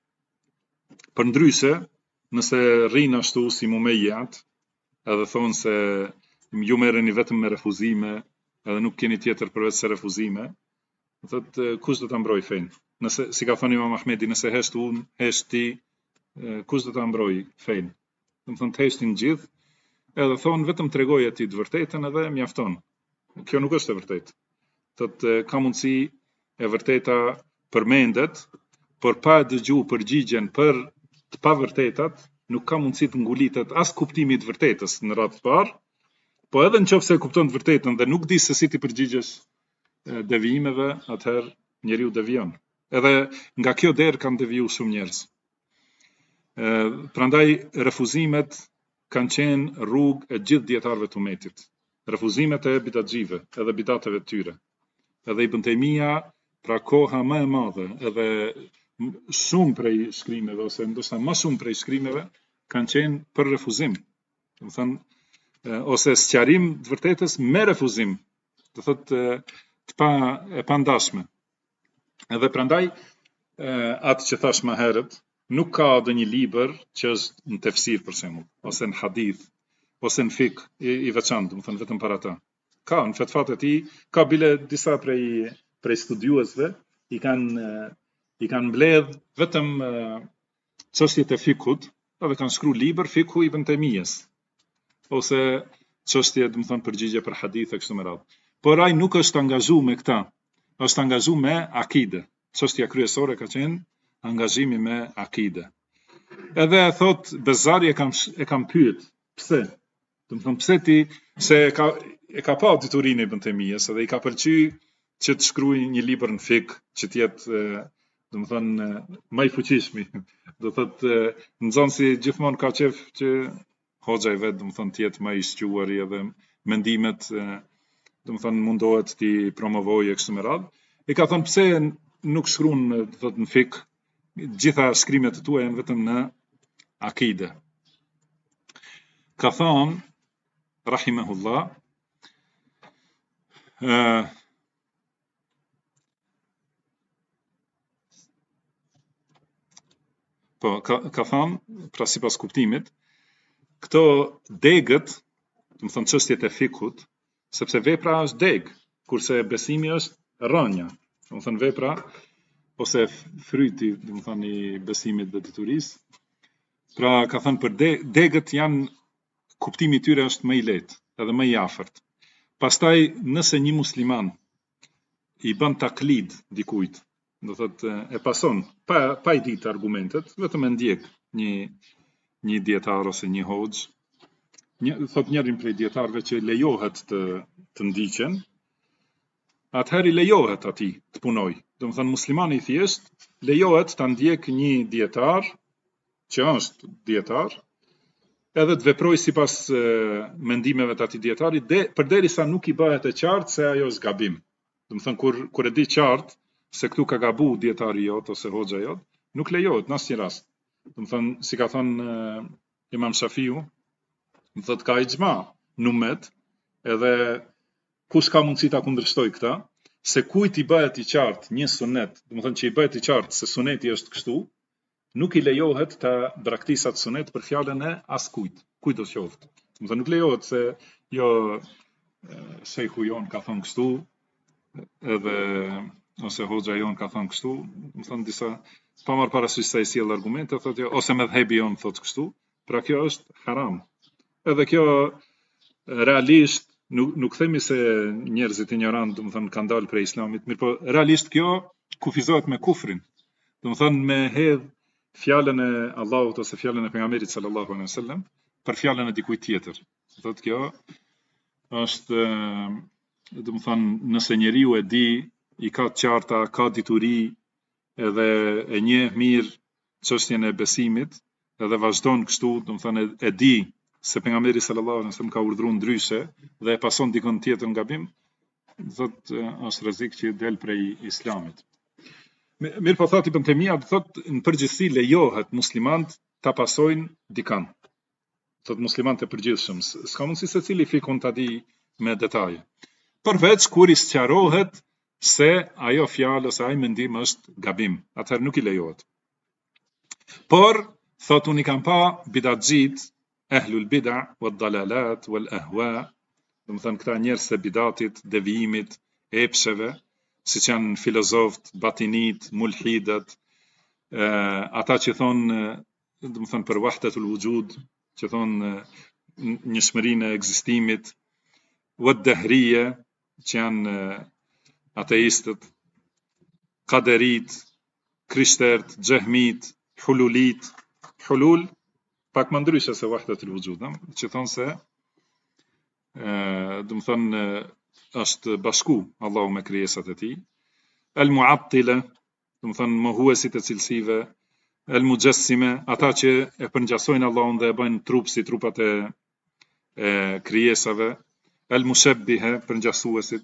përndryshe, nëse rrinë ashtu si Mumejjat, edhe thonë se ju merreni vetëm me refuzime, edhe nuk keni tjetër përveç se refuzime, do thotë kush do ta mbrojë fenë? Nëse si ka thënë Imam Ahmedi, nëse hesht unë, hesht ti, kush do ta mbrojë fenë? Do të thonë të heshtin gjithë, edhe thonë vetëm tregoj atij të vërtetën edhe mjafton. Kjo nuk është e vërtetë. Thotë ka mundësi e vërteta përmendet, por pa dëgju përgjigjen për të pavërtetat, nuk ka mundësi të ngulitet as kuptimi i të vërtetës në radhë të parë, po edhe nëse e kupton të vërtetën dhe nuk di se si ti përgjigjesh devijimeve, atëherë njeriu devijon. Edhe nga kjo derë kanë deviju shumë njerëz. Prandaj refuzimet kanë qenë rrugë e gjithë dietarëve të umetit. Refuzimet e bidatxive, edhe bidateve të tyre. Edhe Ibn Taymija, pra koha më e madhe, edhe shumë prej shkrimeve, ose ndoshta më shumë prej shkrimeve, kanë qenë për refuzim. Do të thonë, ose sqarim të vërtetës me refuzim. Do thotë e pandashme. Edhe prandaj, atë që thash më herët, nuk ka ndonjë libër që është në tefsir për shembull, ose në hadith, ose në fik i veçantë, do të thonë vetëm për ata. Ka në fetfat e tij, ka bile disa prej studiuesve i kanë mbledh vetëm çështjet e fikut, edhe kanë shkruar libër Fikhu Ibn Taymijes, ose çështje, do të thonë përgjigje për hadith e kështu me radhë. Por ai nuk është angazhuar me këta, është angazhuar me akide. Çështja kryesore ka qenë angazhimi me akide. Edhe thot Bezari e kam pyet, pse? Do të thonë pse ti se e ka pa diturinë e Ibn Taymijes, edhe i ka pëlqyer që të shkruajë një libër në fik që të jetë, do të thonë më i fuqishëm. Do thotë nxënësi gjithmonë ka qef që hoxha i vet, do të thonë të jetë më i shquar edhe mendimet, do të thonë mundohet të promovojë kështu me radhë. I ka thënë pse nuk shkruan, do të thotë në fik, gjitha shkrimet e tua janë vetëm në akide. Ka thënë rahimahullah, ka thënë, pra sipas kuptimit, këto degët, do të thonë çështjet e fikut, sepse vepra është deg, kurse besimi është rënja. Do të thonë vepra ose fryti, do të thonë i besimit dhe diturisë. Pra ka thënë për degët janë, kuptimi i tyre është më i lehtë, edhe më i afërt. Pastaj nëse një musliman i bën taklid dikujt, do thotë e pason pa i ditë argumentet, vetëm e ndjek një dietar ose një hoxh, thot njërin prej dietarëve që lejohet të ndiqen, atëherë i lejohet atij të punoj. Do të thonë muslimani i thjesht lejohet ta ndjek një dietar që është dietar, edhe të veproj sipas mendimeve të atij dietari, përderisa nuk i bëhet e qartë se ajo është gabim. Do të thonë kur e di qartë se këtu ka gabu dietari jot ose hoxha jot, nuk lejohet në asnjë rast. Do të thënë, si ka thënë Imam Shafiu, do thotë ka ixhma në ummet, edhe kush ka mundësi ta kundërshtoj këta, se kujt i bëhet i qartë një sunet, do të thënë që i bëhet i qartë se suneti është kështu, nuk i lejohet të braktisat sunet për fjalën e askujt, kujt do të qoftë. Do të thënë nuk lejohet se jo shejhu jon ka thënë kështu, edhe ose hoxha jon ka thënë kështu, do të thënë disa pa marr parasysh se ai sjell argumente, thotë jo, ose medhhebi jon thotë kështu, pra kjo është haram. Edhe kjo realisht nuk themi se njerëzit ignorant, do të thënë kanë dalë prej islamit, mirë po realisht kjo kufizohet me kufrin. Do të thënë me hedh fjalën e Allahut ose fjalën e pejgamberit sallallahu alaihi wasallam për fjalën e dikujt tjetër. Thotë kjo është, do të thënë, nëse njeriu e di, i ka të qarta, ka dituri, edhe e njeh mirë çështjen e besimit, edhe vazhdon kështu, do të thënë e di se pejgamberi sallallahu alaihi wasallam ka urdhëruar ndryshe dhe e pason dikon tjetër në gabim, thotë është rrezik që del prej islamit. Mirë po thotë Ibn Taymija, thotë në përgjithësi lejohet muslimanët ta pasojnë dikan. Thotë muslimanët e përgjithshëm, s'ka mundësi secili fikun ta di me detaje. Përveç kur i sqarohet se ajo fjalë ose ai mendim është gabim, atëherë nuk i lejohet. Por thotë unë kam pa bidatxhit, ehlul bid'a wad dalalat wal ahwa, do të thënë këta njerëz të bidatit, devijimit, epsheve, siç janë filozofët, batinit, mulhidat, ata që thonë, do të thënë për wahdatul wujud, që thonë njëshmërinë e ekzistimit, wad dahriyya, që janë ateistët, qaderit, krishtert, xehmit, hululit, hulul pak më ndryshe se wahdatul wujud, që thonë se do të thënë është bashku Allahu me krijesat e tij. El muattila, do të thënë mohuesit e cilësive, el mujassima, ata që e përngjasojnë Allahun dhe e bëjnë trup si trupat e krijesave, el mushabbiha, përngjasuesit,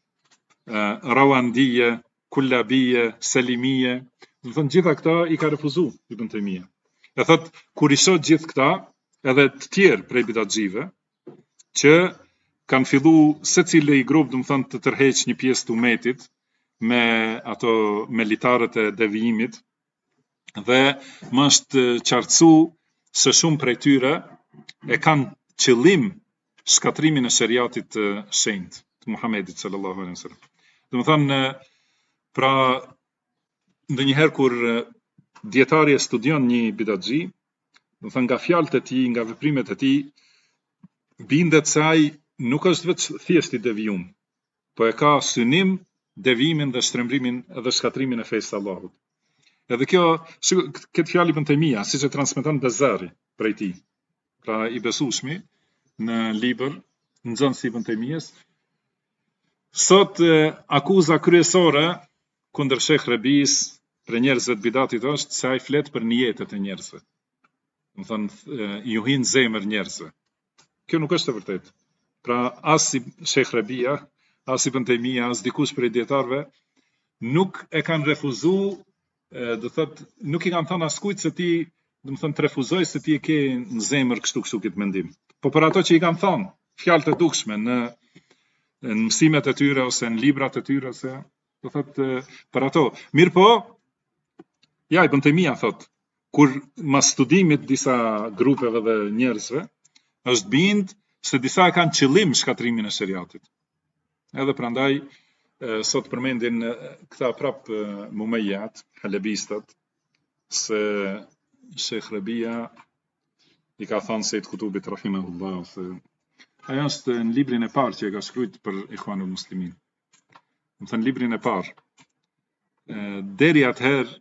rawandije, kullabije, selimije, do të thënë gjitha këta i ka refuzuar Ibn Taymija. E thot kur i shoh gjithë këta, edhe të tjerë prej bidatxhive, që kanë fillu secili i grup, do të thënë, të tërheq një pjesë të umetit me ato militarët e devijimit, dhe më është qartësu se shumë prej tyre e kanë qëllim shkatrimin e shariatit të shenjtë të Muhamedit sallallahu alaihi wasallam. Do të thënë, pra ndonjëherë kur dietari e studion një bidatxhi, do të thënë nga fjalët e tij, nga veprimet e tij, bindet se ai nuk është vetë thjesht i devijum, po e ka synim devijimin dhe shtrembrimin dhe shkatrimin e fesë së Allahut. Edhe kjo, këtë fjalë Ibn Taymija, siç e transmeton Bezari prej tij, pra i besueshmi në libër Nxënësi Ibn Taymijes, sot akuza kryesore kundër Shekh Rebis për njerëzve të bidatit është se ai flet për niyetet e njerëzve. Do të thënë ju hin zemër njerëzve. Kjo nuk është e vërtetë. Pra as Shekh Rebia, as Ibn Taymija, as dikush prej dietarëve nuk e kanë refuzuar, do thotë nuk i kanë thënë askujt se ti, do të thënë të refuzoj se ti e ke në zemër kështu këtë mendim. Po për ato që i kanë thënë fjalët e dukshme në mësimet e tyre ose në librat e tyre, ose do thotë për ato. Mirë po, ja Ibn Taymija thotë, kur mas studimit disa grupeve dhe njerëzve, është bind se disa e kanë qëllim shkatrimin e shariatit. Edhe prandaj sot përmendin këta prap mumejat, halebistat, se Shekh Rebia i ka thënë Sejt Kutubit rahimahullah, se ajo është në librin e parë që e ka shkruajt për Ikhwanul Muslimin. Më thënë librin e parë. Deri atëherë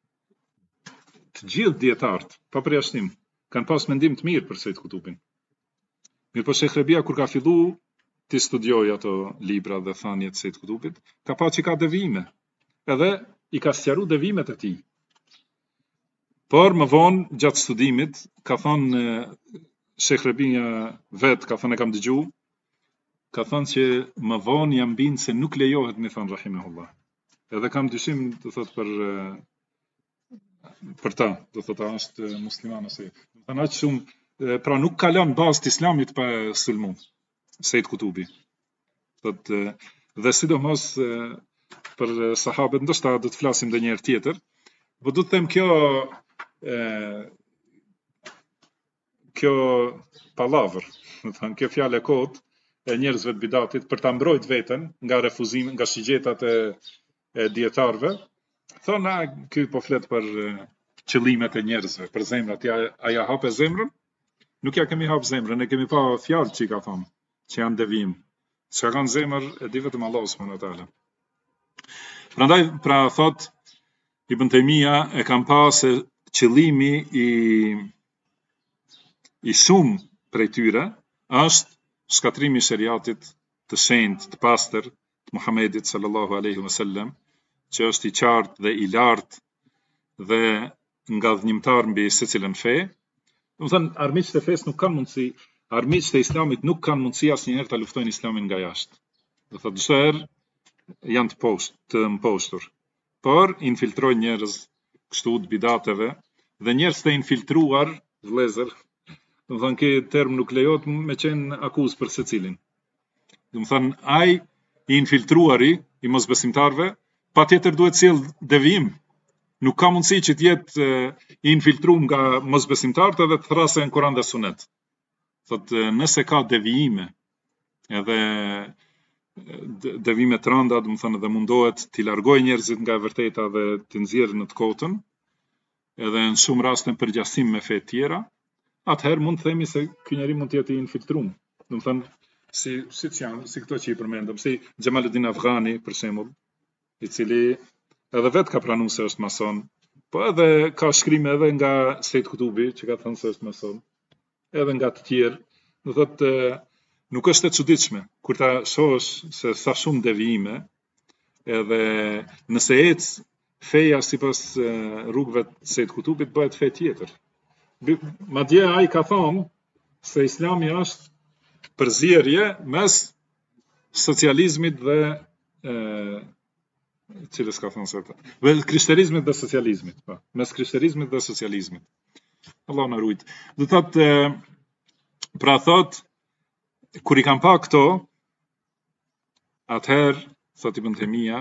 të gjithë dietarët, pa përjashtim, kanë pas mendim të mirë për Sejt Kutubin. Mirë po Shekh Rebia kur ka fillu të studioj ato libra dhe thanjet Sejt Kutubit, ka pa që ka devijime, edhe i ka sqaruar devijimet e tij. Por më vonë, gjatë studimit, ka thonë Shekh Rebia vetë, ka thonë e kam dëgju, ka thonë që më vonë jam bind se nuk lejohet me thonë rahimahullah. Edhe kam dyshim do thot për ta, do thot a është musliman ose. Do thënë aq shumë, pra nuk ka lënë bazë të Islamit pa sulmu. Sejt Kutubi. Thot dhe sidomos për sahabët, ndoshta do të flasim edhe një herë tjetër, po do të them kjo pallavër, do të thënë kjo fjalë e kot e njerëzve të bidatit për ta mbrojtë veten nga refuzimi, nga shigjetat e dietarëve, thonë ky po flet për qëllimet e njerëzve, për zemrat, a ja hape zemrën? Nuk ja kemi hap zemrën, ne kemi pa fjalë që i ka thonë, që janë devijim. Çka kanë zemër e di vetëm Allahu subhanahu wa taala. Prandaj pra thot Ibn Taymija e kam pa se qëllimi i shumë prej tyre është shkatrimi i shariatit të shenjtë, të pastër të Muhamedit sallallahu alaihi wasallam, që është i qartë dhe i lartë dhe nga dhënjimtar mbi secilën fe. Do të thënë armiqtë e fesë nuk kanë mundësi, armiqtë e Islamit nuk kanë mundësi asnjëherë ta luftojnë Islamin nga jashtë. Do thotë çdo herë janë të mposhtur. Por infiltrojnë njerëz kështu të bidateve dhe njerëz të infiltruar, vëllezër, do thënë ky term nuk lejohet me qenë akuzë për secilin. Do thënë ai i infiltruari i mosbesimtarëve patjetër duhet sjell devijim. Nuk ka mundësi që të jetë i infiltruar nga mosbesimtarët edhe të thrasë në Kur'an dhe Sunet. Thotë nëse ka devijime edhe devijime të rënda, do të thënë edhe mundohet t'i largojë njerëzit nga e vërteta dhe t'i nxjerrë në të kotën, edhe në shumë raste në përgjithësim me fe të tjera, atëherë mund të themi se ky njeri mund të jetë i infiltruar. Do të thënë si këto që i përmendëm, si Xhamaluddin Afghani për shembull, i cili edhe vetë ka pranuar se është mason, po edhe ka shkrime edhe nga Sejt Kutubi që ka thënë se është mason, edhe nga të tjerë. Do thotë nuk është e çuditshme kur ta shohësh se sa shumë devijime, edhe nëse ec feja sipas rrugëve të Sejt Kutubit bëhet fe tjetër. Madje ai ka thonë se Islami është përzierje mes socializmit dhe cilës ka thonë se krishterizmit dhe socializmit, po, mes krishterizmit dhe socializmit. Allah na ruaj. Do thotë pra thotë kur i kam pa këto, atëherë thot Ibn Taymija,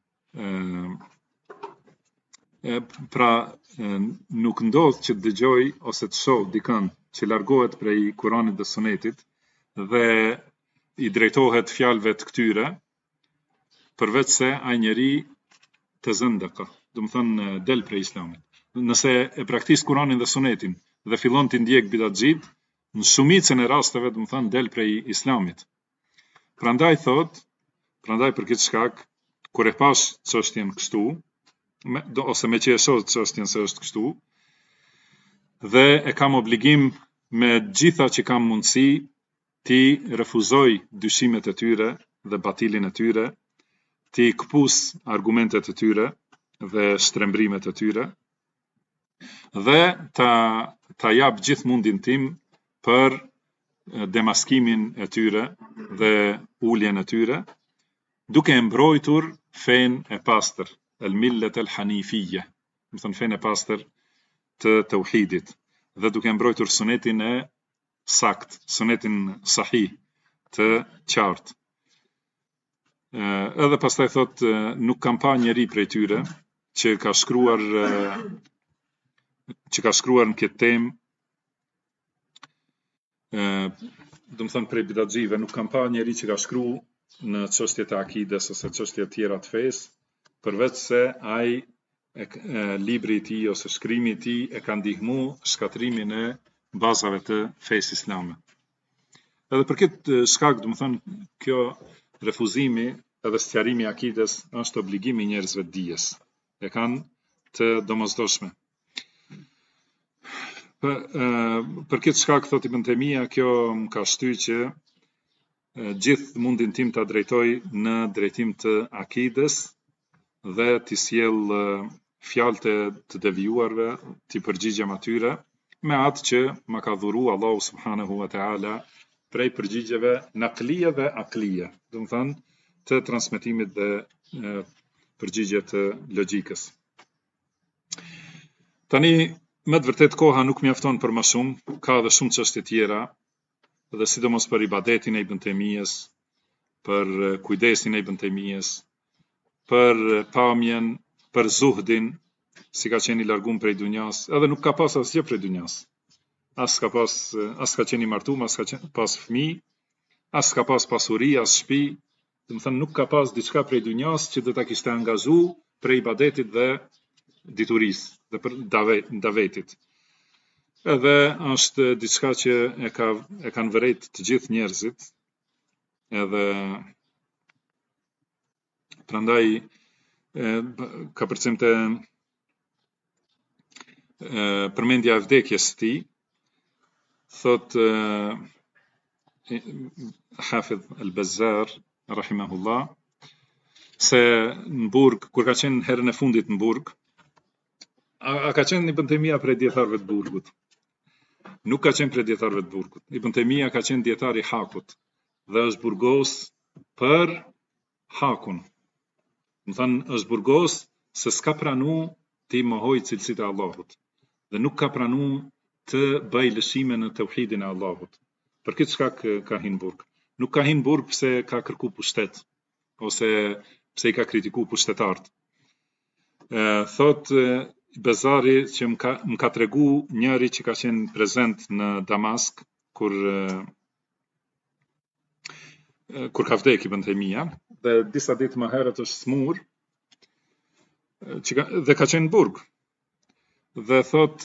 pra nuk ndodh që të dëgjoj ose të shoh dikën që largohet prej Kuranit dhe Sunetit dhe i drejtohet fjalëve të këtyre, përveç se ai njeri të zëndëka, do të thënë del prej Islamit. Nëse e praktikon Kuranin dhe Sunetin dhe fillon të ndjek bidatxhit, në shumicën e rasteve do të thënë del prej Islamit. Prandaj për këtë shkak, kur e pash çështjen kështu, ose me që e shoh çështjen se është kështu, dhe e kam obligim me gjitha që kam mundësi ti refuzoj dyshimet e tyre dhe batilin e tyre, ti këpus argumentet e tyre dhe shtrembrimet e tyre, dhe ta jap gjithë mundin tim për demaskimin e tyre dhe uljen e tyre, duke e mbrojtur fen e pastër, el millet el hanifije, do thënë fen e pastër të tauhidit, dhe duke e mbrojtur sunetin e sakt, sunetin sahih të qartë. Edhe pastaj thot nuk kam pa njeri prej tyre që ka shkruar në këtë temë, do të thënë prej bidatxhive, nuk kam pa njeri që ka shkruar në çështjet e akides ose çështje tjera të fesë, përveç se ai libri i tij ose shkrimi i tij e ka ndihmuar shkatrimin e bazave të fesë islame. Edhe për këtë shkak, do të thënë, kjo refuzimi edhe sqarimi i akides është obligim i njerëzve të dijes. E kanë të domosdoshme. Për këtë shkak thot Ibn Taymija, kjo më ka shtyr që gjithë mundin tim ta drejtoj në drejtim të akides dhe t'i sjell fjalët të devijuarve, t'i përgjigjem atyre me atë që më ka dhuruar Allahu subhanahu wa taala prej përgjigjeve naqlije dhe aqlije, do të thënë të transmetimit dhe përgjigje të logjikës. Tani, me të vërtet koha nuk mjafton për më shumë, ka edhe shumë çështje tjera, dhe sidomos për ibadetin e Ibn Taymiyes, për kujdesin e Ibn Taymiyes, për pamjen, për zuhdin, si ka qenë i larguar prej dunjas, edhe nuk ka pas asgjë prej dunjas. As ka qenë i martuar, as ka pas fëmijë, as ka pas pasuri, as shtëpi, do të thënë nuk ka pas diçka prej dunjas që do ta kishte angazhu prej ibadetit dhe diturisë dhe për davetit. Edhe është diçka që e kanë vërejt të gjithë njerëzit, edhe prandaj ka përcimte përmendja e vdekjes së tij, thot Hafidh al-Bazzar rahimahullah, se në Burg, kur ka qenë herën e fundit në Burg, a ka qenë Ibn Taymija prej dietarëve të Burgut? Nuk ka qenë prej dietarëve të Burgut. Ibn Taymija ka qenë dietar i Hakut dhe është burgos për Hakun. Më thënë, është burgos se s'ka pranu të i mohoj cilësitë e Allahut dhe nuk ka pranu të bëj lëshime në tauhidin e Allahut. Për këtë shkak ka hinë Burg. Nuk ka hinë Burg pse ka kërku pushtet ose pse i ka kritiku pushtetarët. Thot Bezari që më ka tregu njëri që ka qenë prezent në Damask kur ka vdek Ibn Taymija, dhe disa ditë më herët është smur dhe ka qenë në Burg. Dhe thot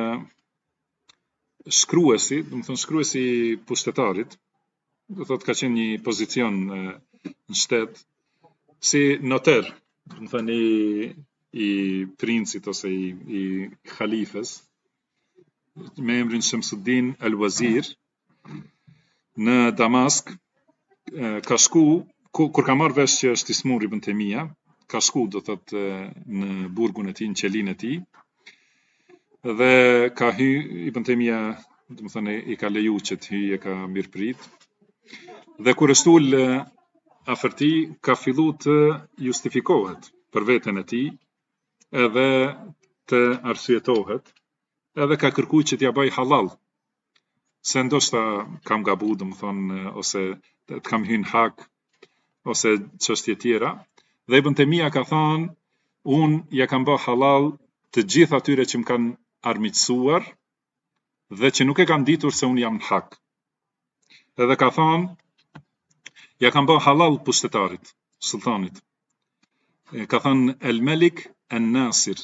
shkruesi pushtetarit, do thot ka qenë një pozicion në shtet si noter, do thënë i princit ose i khalifes, me emrin Shamsuddin al-Wazir, në Damask, ka shku, kur ka marrë vesh që është i smur Ibn Taymija, ka shku, do thot, në burgun e tij, në qelin e tij, dhe ka hy Ibn Taymija, do të thënë i ka leju që të hyjë, e ka mirëprit, dhe kur është ul afër tij, ka fillu të justifikohet për veten e tij, edhe të arsyetohet, edhe ka kërkuar që t'ja bëj halal, se ndoshta kam gabu, do të thonë, ose të kam hyrë hak, ose çështje tjera, dhe Ibn Taymija ka thënë, unë ja kam bë halal të gjithë atyre që më kanë armiqësuar dhe që nuk e kanë ditur se unë jam në hak. Edhe ka thënë, ja kam bë halal pushtetarit, sultanit. Ka thënë El Melik en Nasir.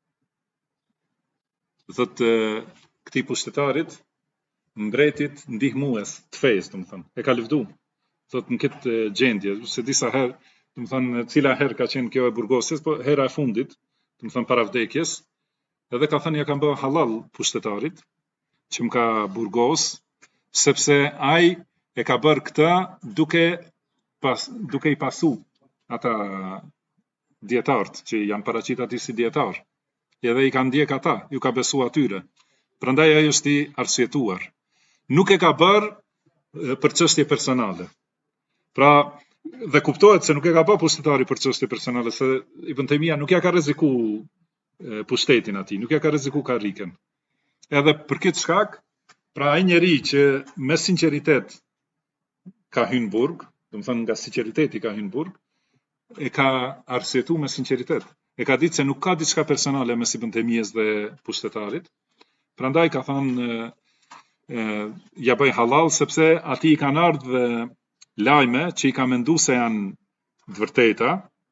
Thot këtij pushtetarit, mbretit ndihmues të fesë, do të thënë, e ka lëvdu. Thot në këtë gjendje, se disa herë, do të thënë, cila herë ka qenë kjo e burgosis, po hera e fundit, do të thënë para vdekjes, edhe ka thënë ja kam bë halal pushtetarit që më ka burgos, sepse ai e ka bërë këtë duke i pasu ata dietarët që janë paraqit atij si dietar, edhe i ka ndjek ata, ju ka besu atyre. Prandaj ai është i arsyetuar. Nuk e ka bërë për çështje personale. Pra, dhe kuptohet se nuk e ka bërë pushtetari për çështje personale, se Ibn Taymija nuk ja ka rreziku pushtetin atij, nuk ja ka rreziku karriken. Edhe për këtë shkak, pra ai njeri që me sinqeritet ka hyrë në burg, do të thënë nga sinqeriteti ka hyrë në burg, e ka arsyetuar me sinqeritet. E ka ditë se nuk ka diçka personale mes Ibn Taymijes dhe pushtetarit. Prandaj ka thënë ja bëj halal sepse atij i kanë ardhur lajme që i ka mendu se janë të vërteta,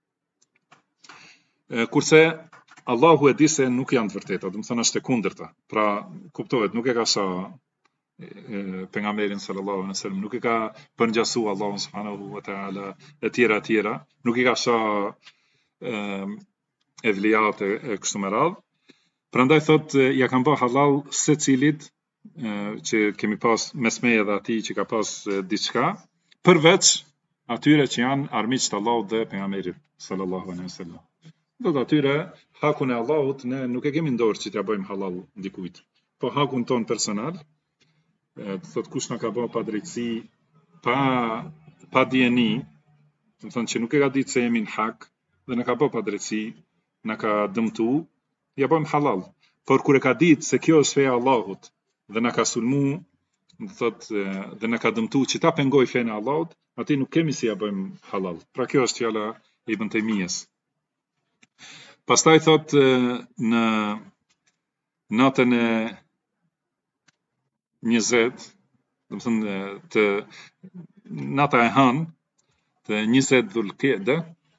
kurse Allahu e di se nuk janë të vërteta, do të thënë është e kundërta. Pra, kuptohet, nuk e ka sa pejgamberin sallallahu alaihi wasallam, nuk e ka përngjasu Allahun subhanahu wa taala, e tjera, nuk i ka sa evliat e kështu me radhë. Prandaj thot ja kanë bë halal secilit që kemi pas mes meje dhe atij që ka pas diçka, përveç atyre që janë armiqtë të Allahut dhe pejgamberit sallallahu alaihi wasallam. Do të atyre hakun e Allahut ne nuk e kemi në dorë që t'ja bëjmë halal ndikujt. Po hakun ton personal, thot kush na ka bë pa drejtësi, pa dijeni, do të thonë që nuk e ka ditë se jemi në hak, dhe në ka bë padrejtësi, në ka dëmtu, ja bëjmë halal. Por kur e ka ditë se kjo është feja e Allahut dhe na ka sulmu, dhe na ka dëmtu që ta pengoj fenë e Allahut, aty nuk kemi si ja bëjmë halal. Pra kjo është fjala e Ibn Taymijes. Pastaj thot në natën e 20, do të thënë të nata e Han të 20 Dhulqa'da,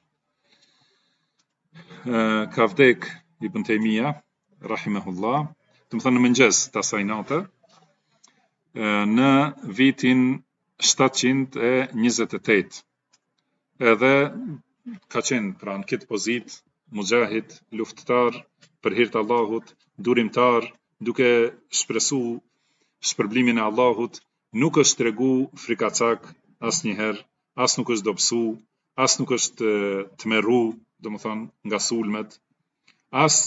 ka vdek Ibn Taymija rahimahullah, do të thënë në mëngjes të asaj nate, në vitin 728. Edhe ka qenë pra në këtë pozitë mujahid, luftëtar për hir të Allahut, durimtar, duke shpresu shpërblimin e Allahut, nuk është tregu frikacak asnjëherë, as nuk është dobësu, as nuk është tmerru, domethënë nga sulmet, as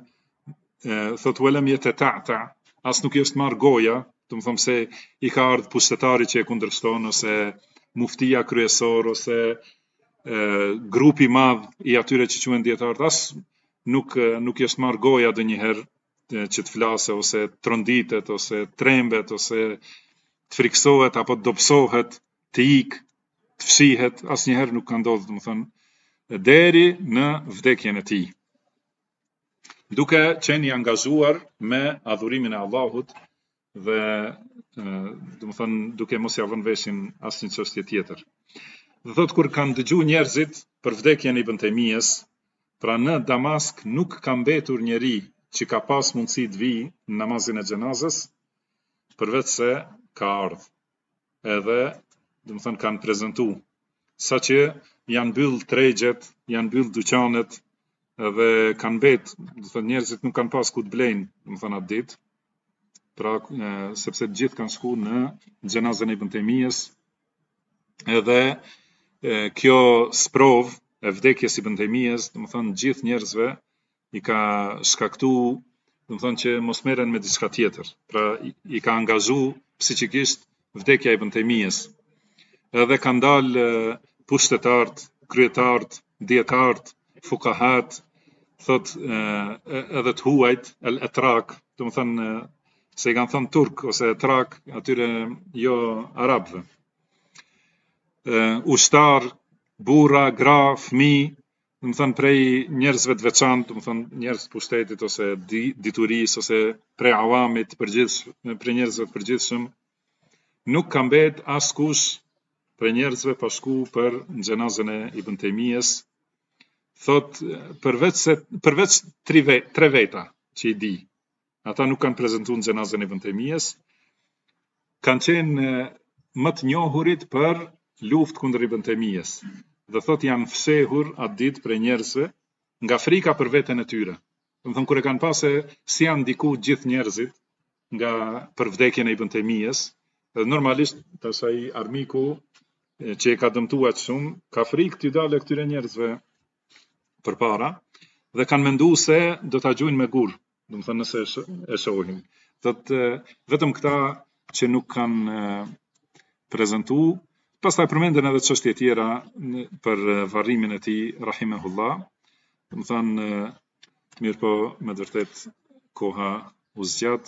thot welem yata'ta, as nuk i është marr goja, domethënë se i ka ardhur pushtetari që e kundërshton, ose muftia kryesor, ose grupi i madh i atyre që quhen dietarët, as nuk i është marr goja ndonjëherë që të flasë, ose të tronditet, ose trembet, ose të friksohet, apo të dobësohet, të ikë, të fshihet, asnjëherë nuk ka ndodhur, domethënë, deri në vdekjen e tij. Duke qenë i angazhuar me adhurimin e Allahut dhe domethënë duke mos ia vënë veshin asnjë çështje tjetër. Dhe thot kur kanë dëgjuar njerëzit për vdekjen e Ibn Taymijes, pra në Damask nuk ka mbetur njeri që ka pas mundësi të vijë në namazin e xhenazës, përveç se ka ardhur. Edhe domethënë kanë prezantuar, saqë janë mbyll tregjet, janë mbyll dyqanet, edhe kanë mbet, domethënë njerëzit nuk kanë pas ku të blejnë, domethënë atë ditë. Pra sepse të gjithë kanë shkuar në xhenazën e Ibn Taymijes, edhe kjo sprov e vdekjes Ibn Taymijes, domethënë gjithë njerëzve i ka shkaktuar, domethënë që mos merren me diçka tjetër. Pra i ka angazhuar psikikisht vdekja e Ibn Taymijes. Edhe kanë dalë pushtetarët, kryetarët, dietarët, fukahat, thot edhe të huajt, el-etrak, domethënë se i kanë thënë turk ose etrak atyre jo arabëve. Ushtar, burra, gra, fëmijë, domethënë prej njerëzve të veçantë, domethënë njerëz të pushtetit ose diturisë, ose prej awamit, prej njerëzve të përgjithshëm, nuk ka mbet askush prej njerëzve pa shku për xhenazën e Ibn Taymijes. Thot përveç tre veta që i di, ata nuk kanë prezantuar xhenazën e Ibn Taymijes, kanë qenë më të njohurit për luftë kundër Ibn Taymijes. Dhe thot janë fshehur atë ditë prej njerëzve nga frika për veten e tyre. Domethënë kur e kanë pasë si janë ndiku gjithë njerëzit nga për vdekjen e Ibn Taymijes, dhe normalisht tash ai armiku që e ka dëmtuar shumë, ka frikë të dalë këtyre njerëzve përpara dhe kanë menduar se do ta gjujnë me gur, domethënë nëse e shohin. Thot vetëm këta që nuk kanë prezantuar. Pastaj përmenden edhe çështje tjera për varrimin e tij rahimahullah. Domethënë mirë po me vërtet koha u zgjat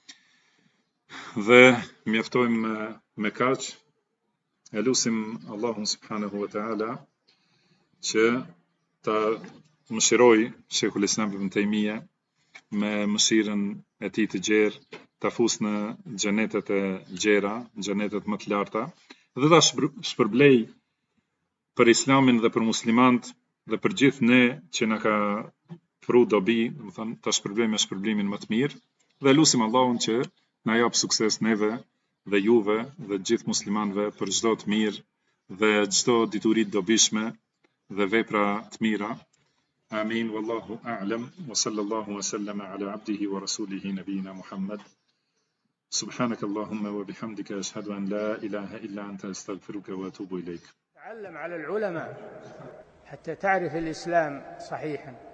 dhe mjaftojmë me kaq. E lusim Allahun subhanahu wa taala që ta mëshiroj Sheikhul Islam Ibn Taymija me mëshirën e tij të gjerë, ta fus në xhenetet e gjera, xhenetet më të larta, dhe ta shpërblej për Islamin dhe për muslimant dhe për gjithë ne që na ka pru dobi, domethënë ta shpërblej me shpërblimin më të mirë, dhe lusim Allahun që na jap sukses neve dhe juve dhe gjithë muslimanëve për çdo të mirë dhe çdo dituri të dobishme dhe vepra të mira. Amin, wallahu a'lam, wa sallallahu wa sallama ala abdihi wa rasulihi nabiyina Muhammad. سبحانك اللهم وبحمدك أشهد أن لا إله إلا أنت أستغفرك وأتوب إليك. تعلم على العلماء حتى تعرف الإسلام صحيحا.